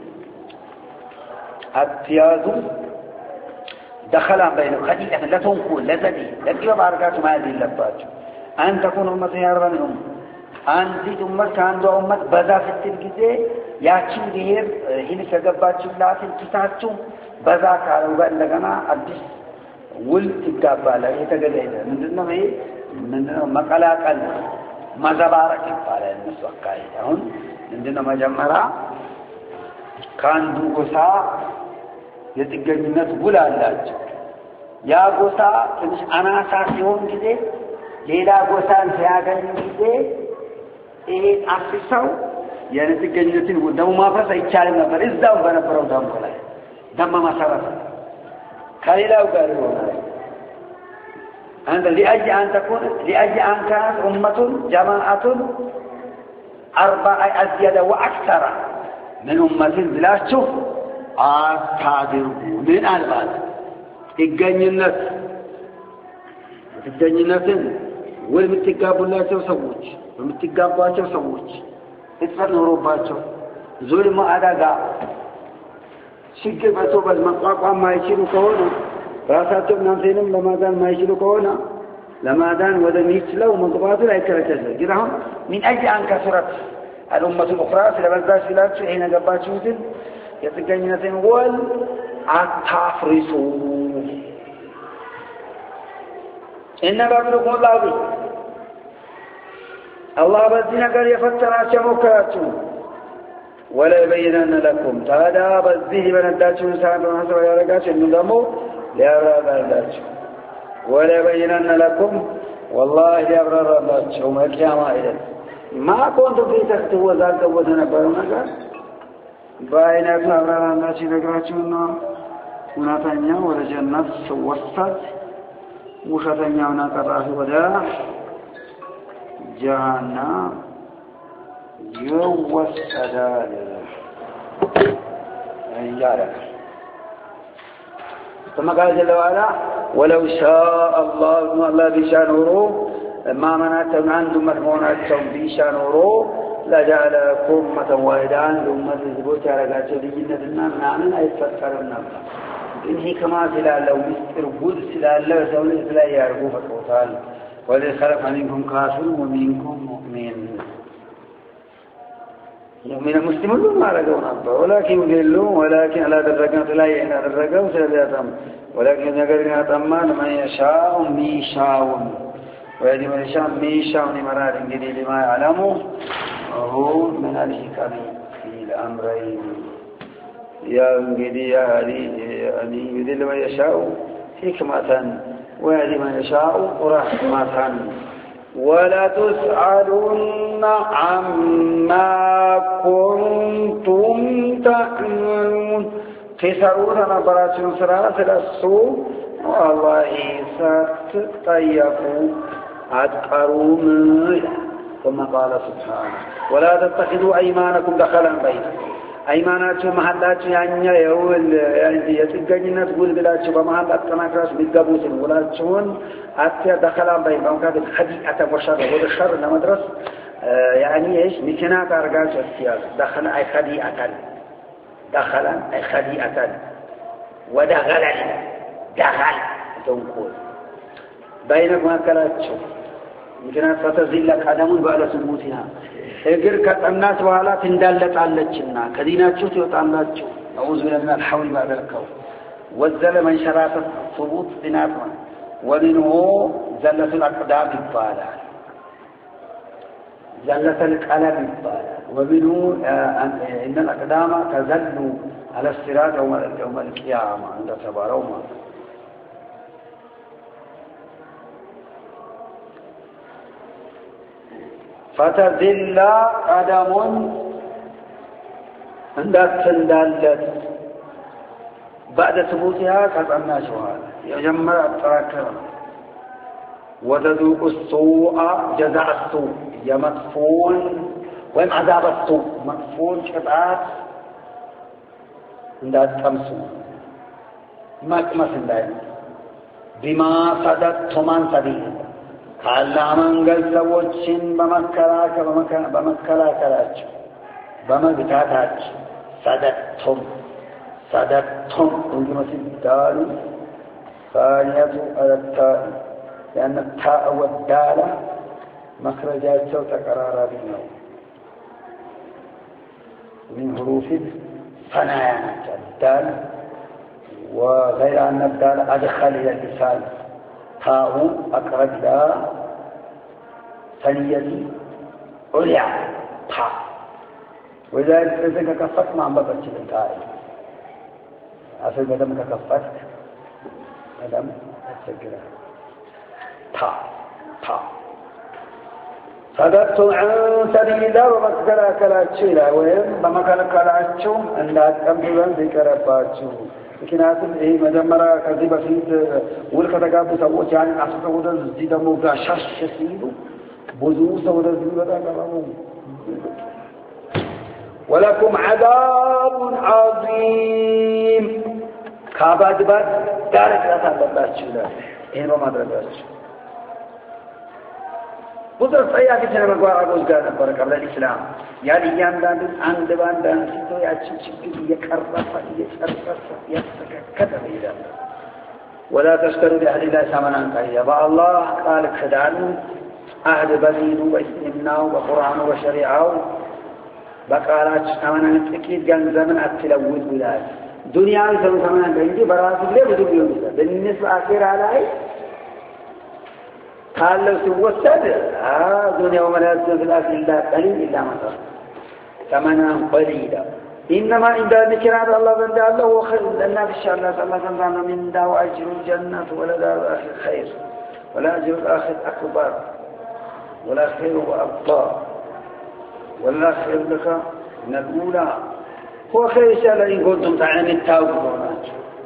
أبتياذ دخلا بين خديئة لا تنقل لا تدي لا تجيب باركات ما هذه اللبات أن تكون أمة ياربا من أمة أن زيد أمة كان دو أمة بذا في التلقيزة يأتي غير هنا كقبات شبلات الكتاتهم بذا كارو قال لغنا أدس والتقابالا يتقل إذا من دونه هي من دونه مقالا قل ما زبارك يبالا النسوة قائدة هون من دونه مجمرا كان دو قصا يتقنينت ولا لاج يا غوسا ትንሽ አናሳ ሲሆን ጊዜ ሌላ ጎሳን ሲያገኝ ጊዜ ይሄ አፍሰው የትገኝነትን ወደው ማፍረስ አይቻልም ነበር እዛው በነበረው ዳምቦ ላይ ደማ ማሰራት ከሌላው ጋር ይሆናል አንተ لأجل أن كانت أمة جماعة أربع أزيد وأكثر من أمة لا تشوف أتادروا من البعض الجنينات والمتقابل لا تسويش والمتقابل تسويش اتفرنوا روباتهم ظلم أداء شكل بسوب المقاقع ما يشيلوا كونا راساتهم نمسينهم لماذا ما يشيلوا كونا لماذا وذا ميتلوا مقباطوا لا يكرتزل جرهم من أجل أن كثرت الأمة الأخرى سلبزاش فلاتش حين قباتشوتين يتقنينتين والأتافرسوا إنما أبلغكم الله به الله بذين قال يفتنا شمكاتهم ولا يبينن لكم تادا بذيه بنداتهم سعادة ونحسب يا رقاش النظامو لأبرار الله ولا يبينن لكم والله لأبرار الله وما الكيامة إذن ما كنتم في تختوا ذلك وذنبرون قال باينات أبرار الله رقاشنا ونطنيا ولجنة سوستت وشتنيا ونقراه ودا جهنم يوس أدال يارك ثم قال جل وعلا ولو شاء الله بشانوره ما منعتم عندهم مدموناتهم بشانوره لجعلكم أمة واحدة لأمة الزبوت على قاتل جنة نعمل أيتفكرنا إنه كما سلالة ومستر بود سلالة وسولة لا يعرفوا فتوتال ولذي خلق منكم كافر ومنكم مؤمن مؤمن المسلمون ما رجعون أبا ولكن يقولون ولكن على درجات لا يهنا درجات وسلبياتهم ولكن يقولون أتمان من يشاء ميشاء ويدي من يشاء ميشاء مراد جديد لما يعلمه وهو من الحكم في الأمرين يا انجدي يا هذه يدل من يشاء حكمة ويهدي من يشاء رحمة ولا تسألون عما كنتم تعملون قصرون نبرات سلاسل السوء والله ستطيقوا أدقروا ثم قال سبحانه ولا تتخذوا أيمانكم دخلا بينكم أيماناتو محلاتو يعني يقول يعني يتجننت قول بلاتو بمحلات تناكراس بيجابوتين ولاتشون أتى دخلان بين بمكان الخديعة وشر والشر لمدرس يعني إيش مكانات أرجاس السياسة دخل أي خديعة دخل أي خديعة ودخل دخل تنقول بينك ما كلاتشو مكانات فتزيل قدمون بعد ثبوتها እግር ከጠናት በኋላ ትንዳለጣለችና ከዲናችሁ ትወጣላችሁ أعوذ بالله من الحول بعد الكون وزل من شرافة ثبوت ديناتنا ومنه زلة الأقدام يبالا زلة القلم يبالا ومنه إن الأقدام تزل على الصراط يوم القيامة عند تبارهما فتزل قدم عندك تندلت بعد ثبوتها كأنها شوال يجمع التراكم وتذوق السوء جزاء السوء يمدفون وين عذاب السوء مدفون شطعات عندك تمسو مكمس عندك بما صددتم عن سبيل ካላህ መንገድ ሰዎችን በመከላከላቸው በመግታታቸው ሰደድቱም እንግዲህ ዳሉ ثانية التاء لأن التاء والدال مخرجاتቸው ተቀራራቢ ነው من حروف ثنايا الدال وغير أن الدال أدخل إلى اللسان تاء أقرب إلى ثنية عليا تاء ولذلك إذا كفت ما بقتش التاء أصل بدم كفت بدم أتسجل تاء صدقتم عن سبيل الله ومكلكلاتشو لا وين بمكلكلاتشو أن لا تنبذن ذكرباتشو ምክንያቱም ይሄ መጀመሪያ ከዚህ በፊት ውል ከተጋቡ ሰዎች ያን አስፈው ወደዚህ ደግሞ ጋሻሽ ሲሉ ብዙ ሰው ወደዚህ ይመጣሉ ولكم عذاب عظيم ካባድባት ዳርቻ ታለባችሁ ይላል ይሄ ነው ማድረጋችሁ ብዙ ፈያቂ ተነጋጋሪዎች ጋር ነበር ቀብለ ኢስላም ያን ያንዳንዱ አንድ ባንድ አንስቶ ያችን ችግር እየቀረፈ ያስተካከለ ይላል ولا تشتروا بأهل الله ثمنا قليلا فالله قال كدان عهد بليد وإسلامنا وقرآن وشريعه بقالات ثمنا تكيد ገንዘብን አትለውጡ ይላል ዱንያን ثمنا እንጂ በራሱ ላይ ብዙ ይሆናል بالنسبه አኺራ ላይ قالوا توسد دنيا وما لا تزلات إلا قليل إلا مطر ثمنا قليلا إنما عند ذكرات الله بند الله وخير لنا في الشأن الله صلى الله عليه وسلم من داو أجر الجنة ولا دار الآخر خير ولا أجر الآخر أكبر ولا خير وأبطى ولا خير لك من الأولى هو خير شاء إن كنتم تعلمين التوبة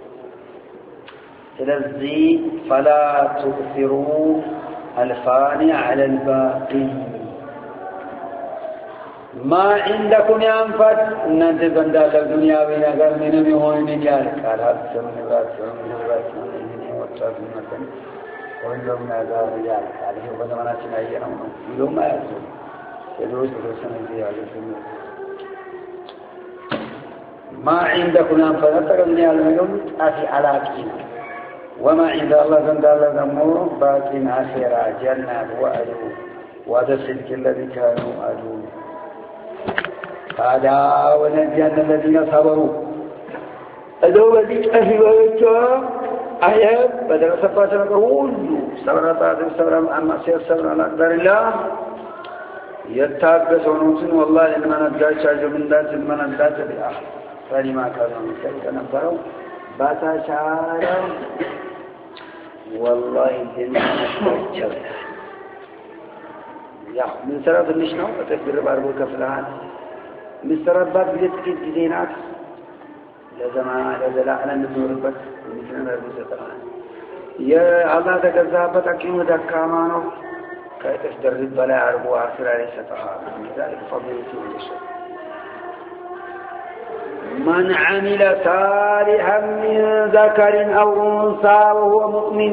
ስለዚህ فلا تؤثروا الفاني على الباقي ما عندكم ينفد ان انت بندال الدنيا بين غير من يهون من يالقال حسن نبرات من وطاف مثلا ويوم نذار يالقال هو بزماناتنا ايرام يوم ما يزول يدوس بسنه يالقال ما عندكم ينفد الدنيا اليوم افي علاقين وما عند الله زندال ذمور باقين آخرة جنة وأجو وهذا الصدق الذي كانوا أجو هذا ونجينا الذين صبروا أدو بذيك أهل ويتوا أيام بدل سفاتنا كهول صبرات عدم صبر أما سير صبر على أقدار الله يتابسونوتن والله إنما نتجاج شاجو من ذات من ذات بأحد فلما كانوا مسيك نفروا باتا شارا والله الجنة نتجاج يا من سراب النشنو أتكبر باربو كفلان من سراب بات بلتكيد جزينات لزمان لزلاء لنزوربت مثل باربو ستران يا الله تكذابت أكيم دكامانو كي تشترد بلا عربو آخر عليه ستحاب من ذلك فضيلتي وجشت من عمل صالحا من ذكر أو أنثى وهو مؤمن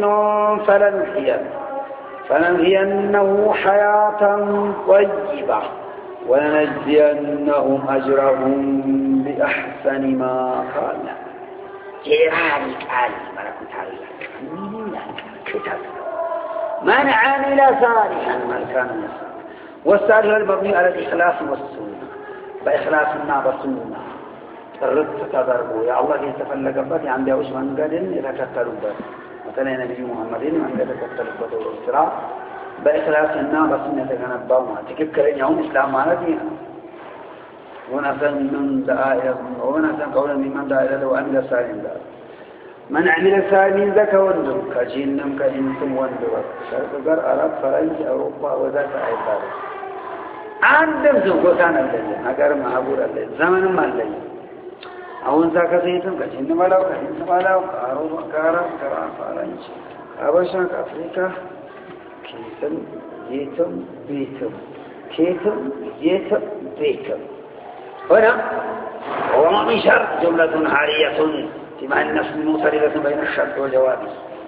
فلنحيينه حياة طيبة ولنجزينهم أجرهم بأحسن ما كانوا. جيراني قال ملكوت الله كتاب من عمل صالحا من كان يصلي والصالح المبني على الإخلاص والسنة بإخلاصنا والسنة ترد تدربوا يا الله يتفلق بات عند يوش من قدن يتكتلوا بات مثلا نبي محمد من يتكتلوا بات والإسراء بإخلاصنا والسنة تنبأوا تكبكرين يوم إسلام معنا دينا ونحسن من دعائه ونحسن قولا ممن دعا إلى وعمل صالحا من عمل صالحا من ذكر وانثى كجنم كإنسم وانثى شرق عرب فرنسا أوروبا وذاك أيضا عندهم سوقان الليل أجر معبور الليل زمن ما الليل أو أنثى كسيتم كجنم ولا كإنسم ولا كعرب كعرب فرنسا أبشر أفريقيا كيسم يتم بيتم كيتم يتم بيتم هنا هو من شر جملة عارية بما أن النفس منصرفة بين الشرط والجواب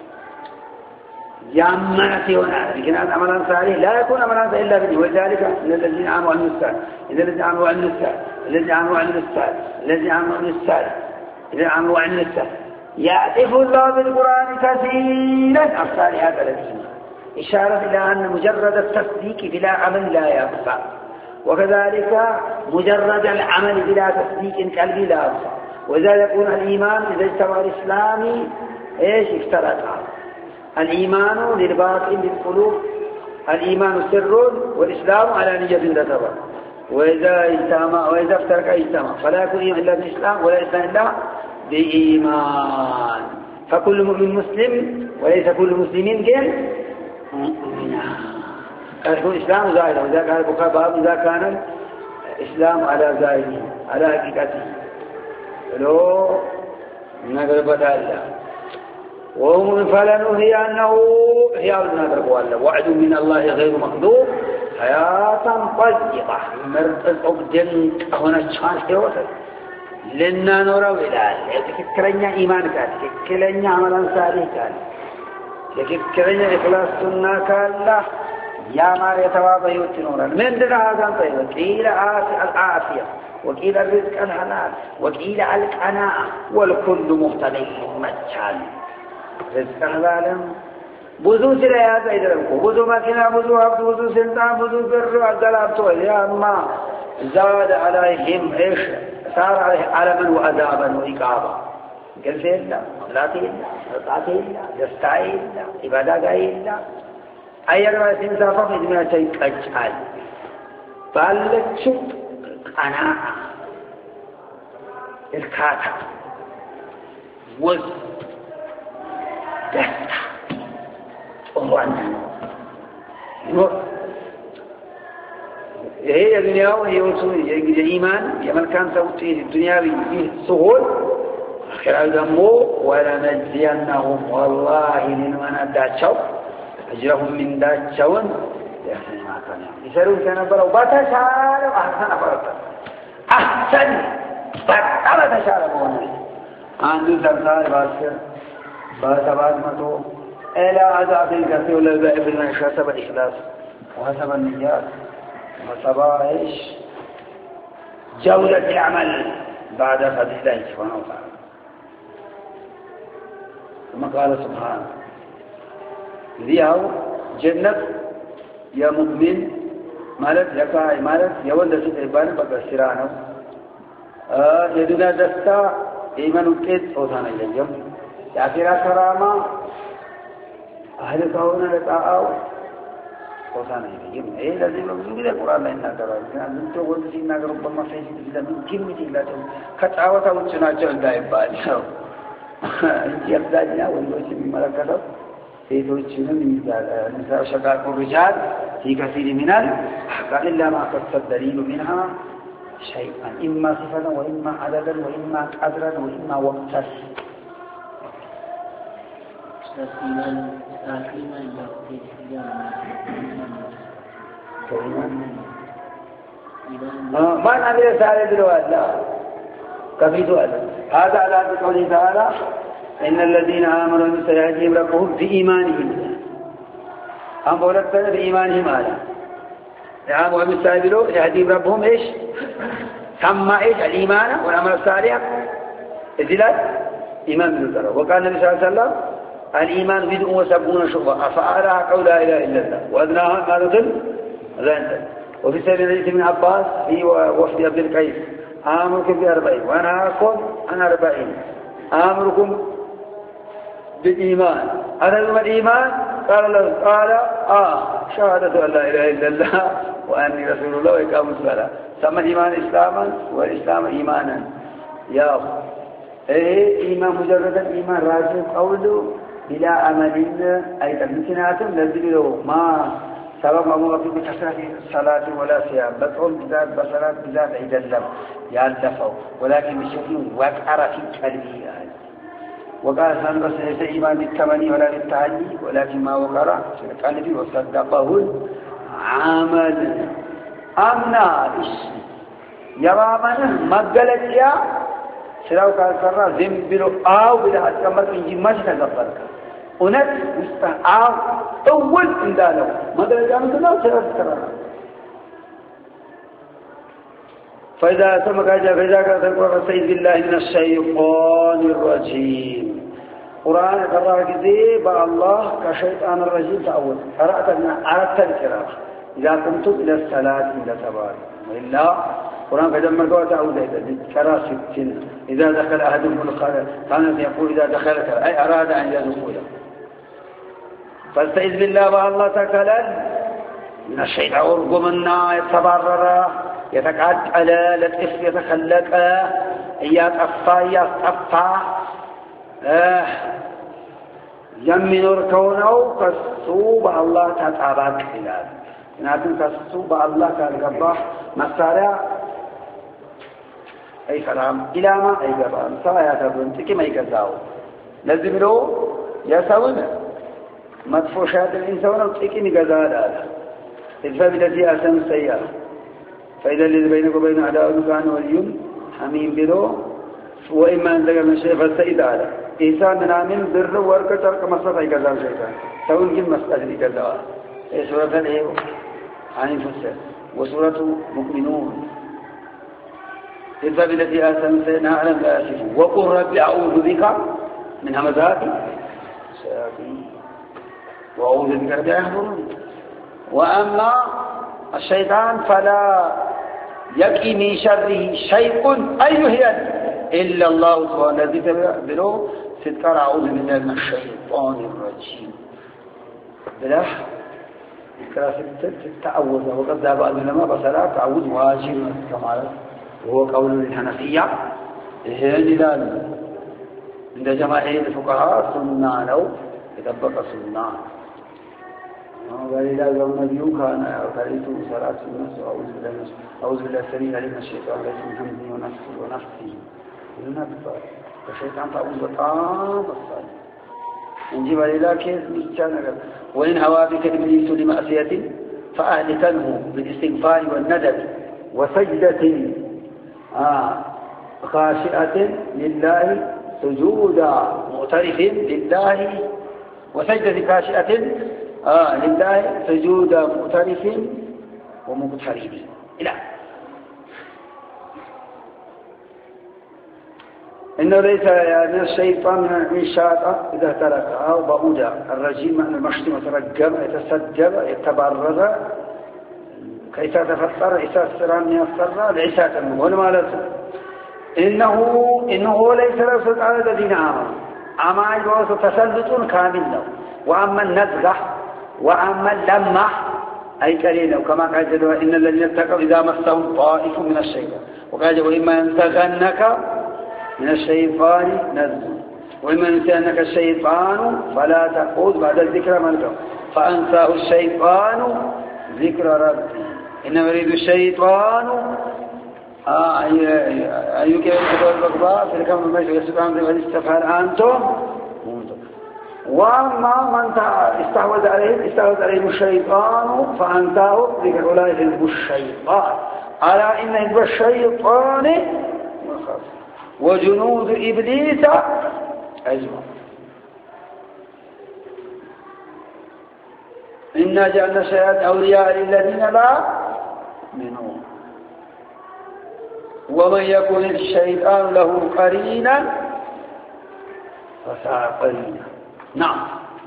يأمنت هنا لكن هذا عملا صالح لا يكون عملا صالح إلا به ولذلك إن الذين عملوا عن السال إن الذين عملوا عن السال الذين عملوا عن السال الذين عملوا عن السال الذين عملوا عن السال يعرف الله بالقرآن كثيرا الصالحات الذين إشارة إلى أن مجرد التصديق بلا عمل لا ينفع وكذلك مجرد العمل بلا تصديق قلبي لا ينفع وإذا يكون الإيمان إذا اجتمع الإسلام إيش افترقا الإيمان للباطن بالقلوب الإيمان سر والإسلام على نية تتبع وإذا افترق اجتمع فلا يكون إيمان إلا بالإسلام ولا إسلام إلا بإيمان فكل مؤمن مسلم وليس كل مسلم كن مؤمنا قال يكون الإسلام زائدا وإذا كان البخاري إذا كان الإسلام على زائده على حقيقته لو نقرب الله وهم فلنحيينه حياة نقرب وعد من الله غير مكذوب حياة طيبة مرتزق دنك هنا شان حيوته لنا نرى ولال تفكرنا إيمانك تفكرنا عملا صالحا تفكرنا إخلاص سنة كالله يا مار يتواضع يوتنورا من دنا هذا طيب قيل العافية وقيل الرزق الحلال وقيل القناعة والكل مختلف مجال رزق حلال بذو سريات إدركوا بذو مكنا بذو عبد بذو سلطان بذو بر الدلابتو يا أما زاد عليهم إيش صار عليه علما وأدابا وإقابا قال في الله مغلاتي الله رطعتي الله جستعي الله عبادة الله أيضا ما سنسافة في دماء شيء أجعل فالتشك قناعة الكاتا وز دستا ووانا هي الدنيا وهي الإيمان يمن كان توتيه الدنيا فيه سهول آخر دمو ولنجزينهم والله لمن أدى أجرهم من داجون يحسن ما كان يسرون كنبروا بتشارب أحسن بطل تشاربون عنده زرزار باسر باسبات متو إلى عذاب الكثير للبائع بالمن حسب الإخلاص وحسب النيات وحسب إيش جودة العمل بعد فضل الله سبحانه وتعالى ثم قال سبحانه ذيعو جنة يا مؤمن مالت يكاي مالت يولد سيبان بقصرانه يدنا دستا إيمان وكيد أوثانا يجيم يأخيرا كراما أهل كونا لتاعو أوثانا يجيم إيه لازم نقول القرآن لا إننا كرام كنا ننتو قلت سينا كربما فيه إذا من كلمة إلا تقول كتعوة وچنا جل دائبان انتي أبداجنا والوشي من ملكة سيتوجهون من نساء شقائق الرجال في كثير من الأحكام إلا ما قص الدليل منها شيئا إما صفة وإما عددا وإما قدرا وإما وقتا ما نعمل سارة دلوات لا كفي سؤال هذا على قوله تعالى إن الذين آمنوا سيهديهم ربهم بإيمانهم هم بولدتنا بإيمانهم هذا نعم وهم السائلون يهديهم ربهم إيش سمى إيش الإيمان والعمل الصالح إذلات إيمان بالله وقال النبي صلى الله عليه وسلم الإيمان بدء وسبعون شعبة أفعالها قول لا إله إلا الله وأدناها مالة ذا وفي سبيل حديث ابن عباس في وفد عبد القيس آمركم ب40 وأنهاكم عن 40 آمركم بالإيمان أتدرون الإيمان قال شهادة أن لا إله إلا الله وأني رسول الله وإقام الصلاة سمى الإيمان إسلاما والإسلام إيمانا يا إيمان مجرد الإيمان راجع قوله بلا عمل أي تمكنات الذي له ما سبب أمر في كثرة الصلاة ولا صيام بطعم بذات بصلات بذات عيد اللم يالتفوا ولكن بشيء وقر في قلبه وقال سان بس ليس إيمان بالتمني ولا بالتعلي ولكن ما وقر في قلبه وصدقه عمل أمنا يرامن مقلت يا سراو قال سرا زنبلو آو بلا أتكمل إنجي ماشي تقبلك ونت مستعاو أول إندالو ماذا جامد الله سراو سرا فإذا سمك فإذا كانت القرآن فاستعذ بالله من الشيطان الرجيم قرآن قرأ كذي الله كشيطان الرجيم تعود أردت القراءة إذا قمتم إلى الصلاة إلى تبارك وإلا قرآن كجمع قوة تعود إذا كرا ستين إذا دخل أحدهم الخلاء كان يقول إذا دخل أي أراد أن يدخل فاستعذ بالله الله تكلل من الشيطان ورقمنا يتبرر يتقعد لطف يتخلق يتطفى يمنور كونه كسوب الله تتابك إلى لكن كسوب الله كالقبا مسارع أي كلام إلى ما أي كلام سواء يتبون تكي ما يكذاو لازم له يسوون مدفوشات الإنسان تكي نكذا هذا إذا بالذي أحسن السيئة فإذا الذي بينك وبين عداوة كان ولي حميم بلو وإما أن تقل من شيء فاستعذ هذا إنسان من آمن بر ورك ترك مصر أي كذا شيطان سوون جن مستعذ كذا سورة الإيه عن الفسر وسورة مؤمنون إذا بالذي أحسن السيئة أعلم لا يصفون وقل رب أعوذ بك من همزات الشياطين وأعوذ بك رب يحضرون وأما الشيطان فلا يقي من شره شيء أيهيا إلا الله سبحانه الذي بلو ستكار أعوذ بالله من الشيطان الرجيم بلا إكرا ستتعوذ وقد ذهب العلماء بصلاة تعوذ واجب كما وهو قول الحنفية هذا عند جماهير الفقهاء سنة لو يطبق سنة وإذا النبي كان قريت صلاة الناس أعوذ بالله السميع العليم من الشيطان الرجيم من همزه ونفسه ونفسه الشيطان تعوذ بطام الصلاة نجيب إلى كيف مستنى وإن هوى بك إبليس لمعصية فأهلكنه بالاستغفار والندب وسجدة خاشعة لله سجودا معترف لله وسجدة خاشعة لله سجود مقترف ومقترب إلى إنه ليس يعني الشيطان من شاطئ إذا تركها أو بعودا الرجيم من المشط مترجم يتسجب يتبرر كيف تفطر إساء السران يفطر لعساء المغن مالته إنه ليس رسول على الذين آمنوا أما يوسف تسلط كامل له وأما النزغة وأما اللمة أي قليلا وكما قال جل وعلا إن الذين اتقوا إذا مسهم طائف من الشيطان وقال وإما ينزغنك من الشيطان نزغ وإما ينسينك الشيطان فلا تقود بعد الذكر منك فأنساه الشيطان ذكر ربي إنما يريد الشيطان أن يكون البغضاء في الكون المجد والسبحان والاستغفار أنتم وأما من استحوذ عليه الشيطان فأنتاه ذكر ولا يحب الشيطان ألا إن حزب الشيطان وجنود إبليس أجمعون إنا جعلنا الشياطين أولياء للذين لا يؤمنون ومن يكن الشيطان له قرينا فساء قرينا. نعم.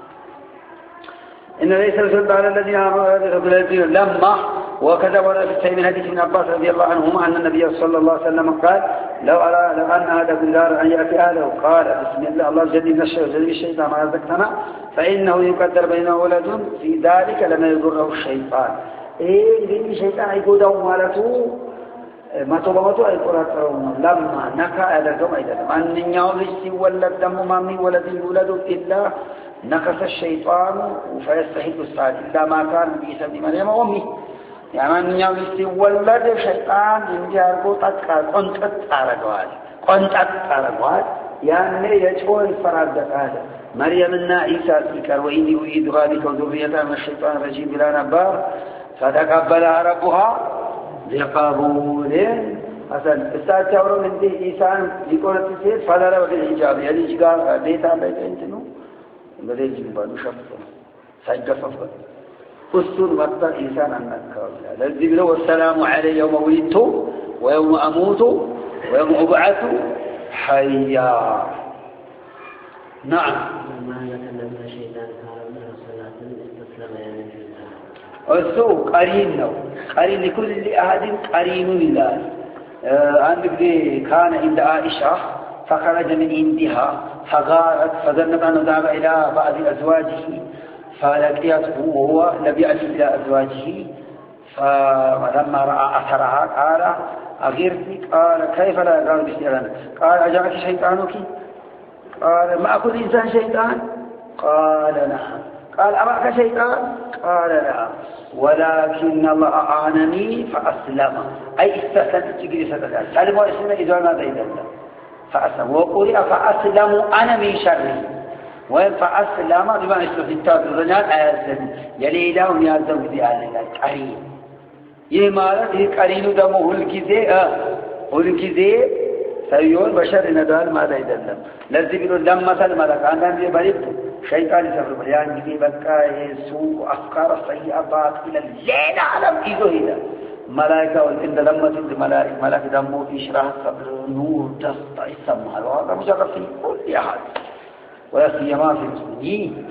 إن ليس السلطان الذين آمنوا لما وكذا ورد في الصحيح من حديث ابن عباس رضي الله عنهما أن النبي صلى الله عليه وسلم قال لو أن أحدكم دار أن يأتي أهله قال بسم الله الله جديد من الشيطان ما رزقتنا فإنه يقدر بينه ولد في ذلك لما يضره الشيطان. إيه الشيطان يقول مالته ماتوا القرآن لما نكا أدركم أيضا من يوم يولد دم ما من ولد يولد إلا نكس الشيطان فيستحق السعادة إلا ما كان عيسى بن مريم أمي. يعني من يوم يولد الشيطان ينجربو تكاد قنت أتارجوال يعني يجول الفراد هذا مريم النا عيسى سكر وإني أريد ذلك وذريتها من الشيطان الرجيم بلا نبار فتقبلها ربها بقبول مثلا استاذ تورو من دي إنسان يقول تسير فلا لا وجه إجابة يعني إجابة ديتا بيت أنتنو بدي يجيب بنشفه سيجفف أسر وقت إنسان أنك الذي بلو السلام علي يوم ولدت ويوم أموت ويوم أبعث حيا. نعم. ما يتلم الشيطان هذا صلاة استسلم يعني السوء قرين لكل أحد قرين لله. عندك كان عند عائشة فخرج من عندها فغارت فظنت أنه ذهب إلى بعض أزواجه فلقيته وهو لم يأتي إلى أزواجه فلما رأى أثرها قال أغيرتي قال كيف لا قال بسيرا قال أجاك شيطانك قال ما أكل إنسان شيطان قال نعم قال أراك شيطان قال لا ولكن الله أعانني فأسلم أي استسلم تجري ستدل سلم وإسلم إذا ما بين الله فأسلم وقرئ فأسلم أنا من شره وإن فأسلم بما يسلم التاب الرجال أيضا يلي لهم يازم بأهل قرين يمارت قرين دمه الكذي سيقول بشر ندال ما يدلم الذي بيقول دم مثل ملك عندنا يبرد شيطان يسفر يعني دي بقى سوء أفكار سيئة باطلة لا نعلم إذا هذا ملائكة وإن لما تد ملائكة دمه يشرح صدر نور تسطع السماء وهذا مجرد في كل أحد ولا سيما في المسلمين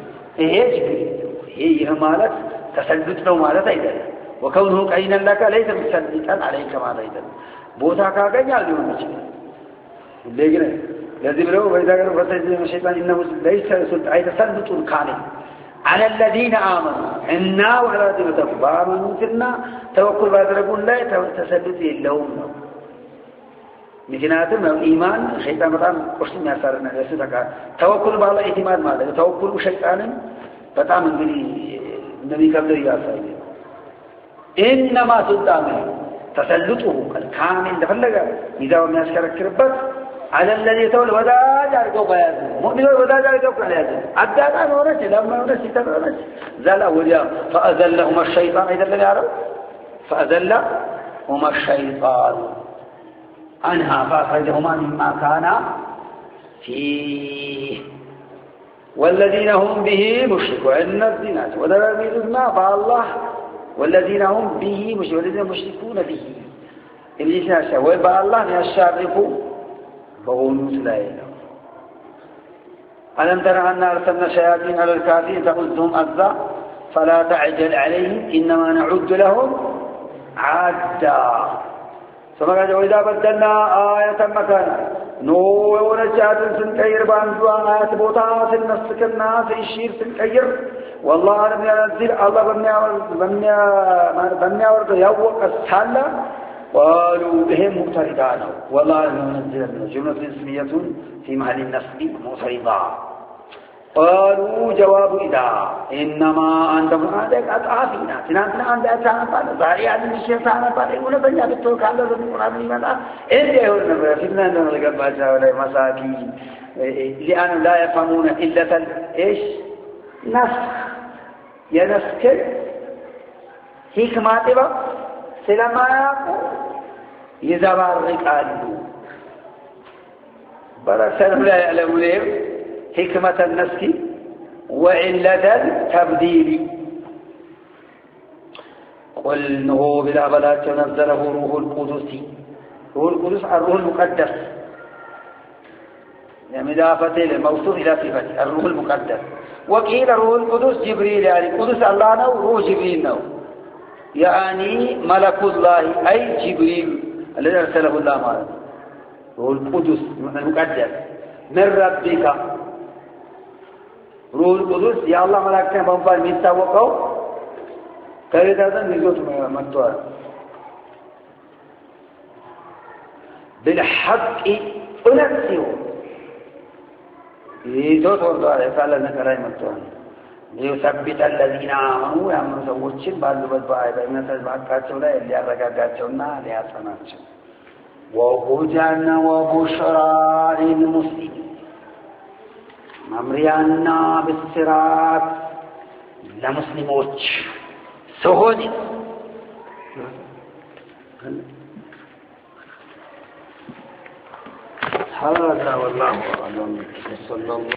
هي مالك تسلط له مالك أيضا وكونه كائنا لك ليس مسلطا عليك ما أيضا بوتا كاغن يالو مسلم لكن الذي بلغوا فإذا قالوا فتجد الشيطان إنه ليس تسلط كامل على الذين آمنوا إنا وعلى الذين كفروا آمنوا فينا توكل بادرقون لا تسلط لهم مكناتهم الإيمان الشيطان بطعم قرصم يسارنا يسودك توكل بالله اعتماد ماذا توكل شيطان بطعم النبي قبل ياسر إنما سلطانه تسلطه الكامل دفلق إذا ومن يسكرك كربت على الذي يتولى وداج على بياض مؤمن وداج على بياض عداد ونس لما ونس تبرنس زل أولياء فأذلهم الشيطان إذا لم يعرف فأذلهم الشيطان عنها فأخرجهما مما كان فيه والذين هم به مشركون إن الدينات ودليل ما فالله والذين هم به مشركون والذين مشركون به إبليس نفسه ويبقى الله من الشارق فغنوت لا يلهم ألم تر أن أرسلنا شياطين على الكافرين تؤذهم أذى فلا تعجل عليهم إنما نعد لهم عدا ثم قال وإذا بدلنا آية مكانا ونجات سنكير باندوا آيات بوتا سنسك الناس الشير سنكير والله لم ينزل الله بنيا ورد يوق السالة قالوا بهم مغتردان والله لم ينزل جملة اسمية في محل النسب مغترضا قالوا جواب إذا إنما أنت منادك أتعافينا تنانتنا عند أتعافينا ظاهري عدم الشيء تعافينا يقول بني أبي التوك على ذلك القرآن لماذا إذا يقولون فإننا عندما لقد باجا ولا مساكين لأن لا يفهمون إلا إيش نسخ ينسك حكمات با سلما يزبار قالوا فأكثرهم لا يعلمون حكمة النسك وعلة التبديل. قل إنه بلا بلا تنزله روح القدس. روح القدس الروح المقدس، يعني إضافة الموصوف إلى صفته الروح المقدس. وقيل روح القدس جبريل، يعني قدس الله نو روح جبريل نو، يعني ملك الله أي جبريل الذي أرسله الله معه. روح القدس المقدس من ربك. روح القدس يا الله ملكنا بمفال ميتاوقوا كريتا ذن نزوت مكتوار بالحق أنسيه يزوت وردوار يفعل نكراي مكتوار ليثبت الذين آمنوا يأمنوا سوتشن بعد بدبائي بإن تزبعكاتشو لا اللي أرقاقاتشونا ليأساناتشو وهدى وبشرى للمسلمين ممريانا بالصراط لمسلموش سهودي. هذا والله أعلم. صلى الله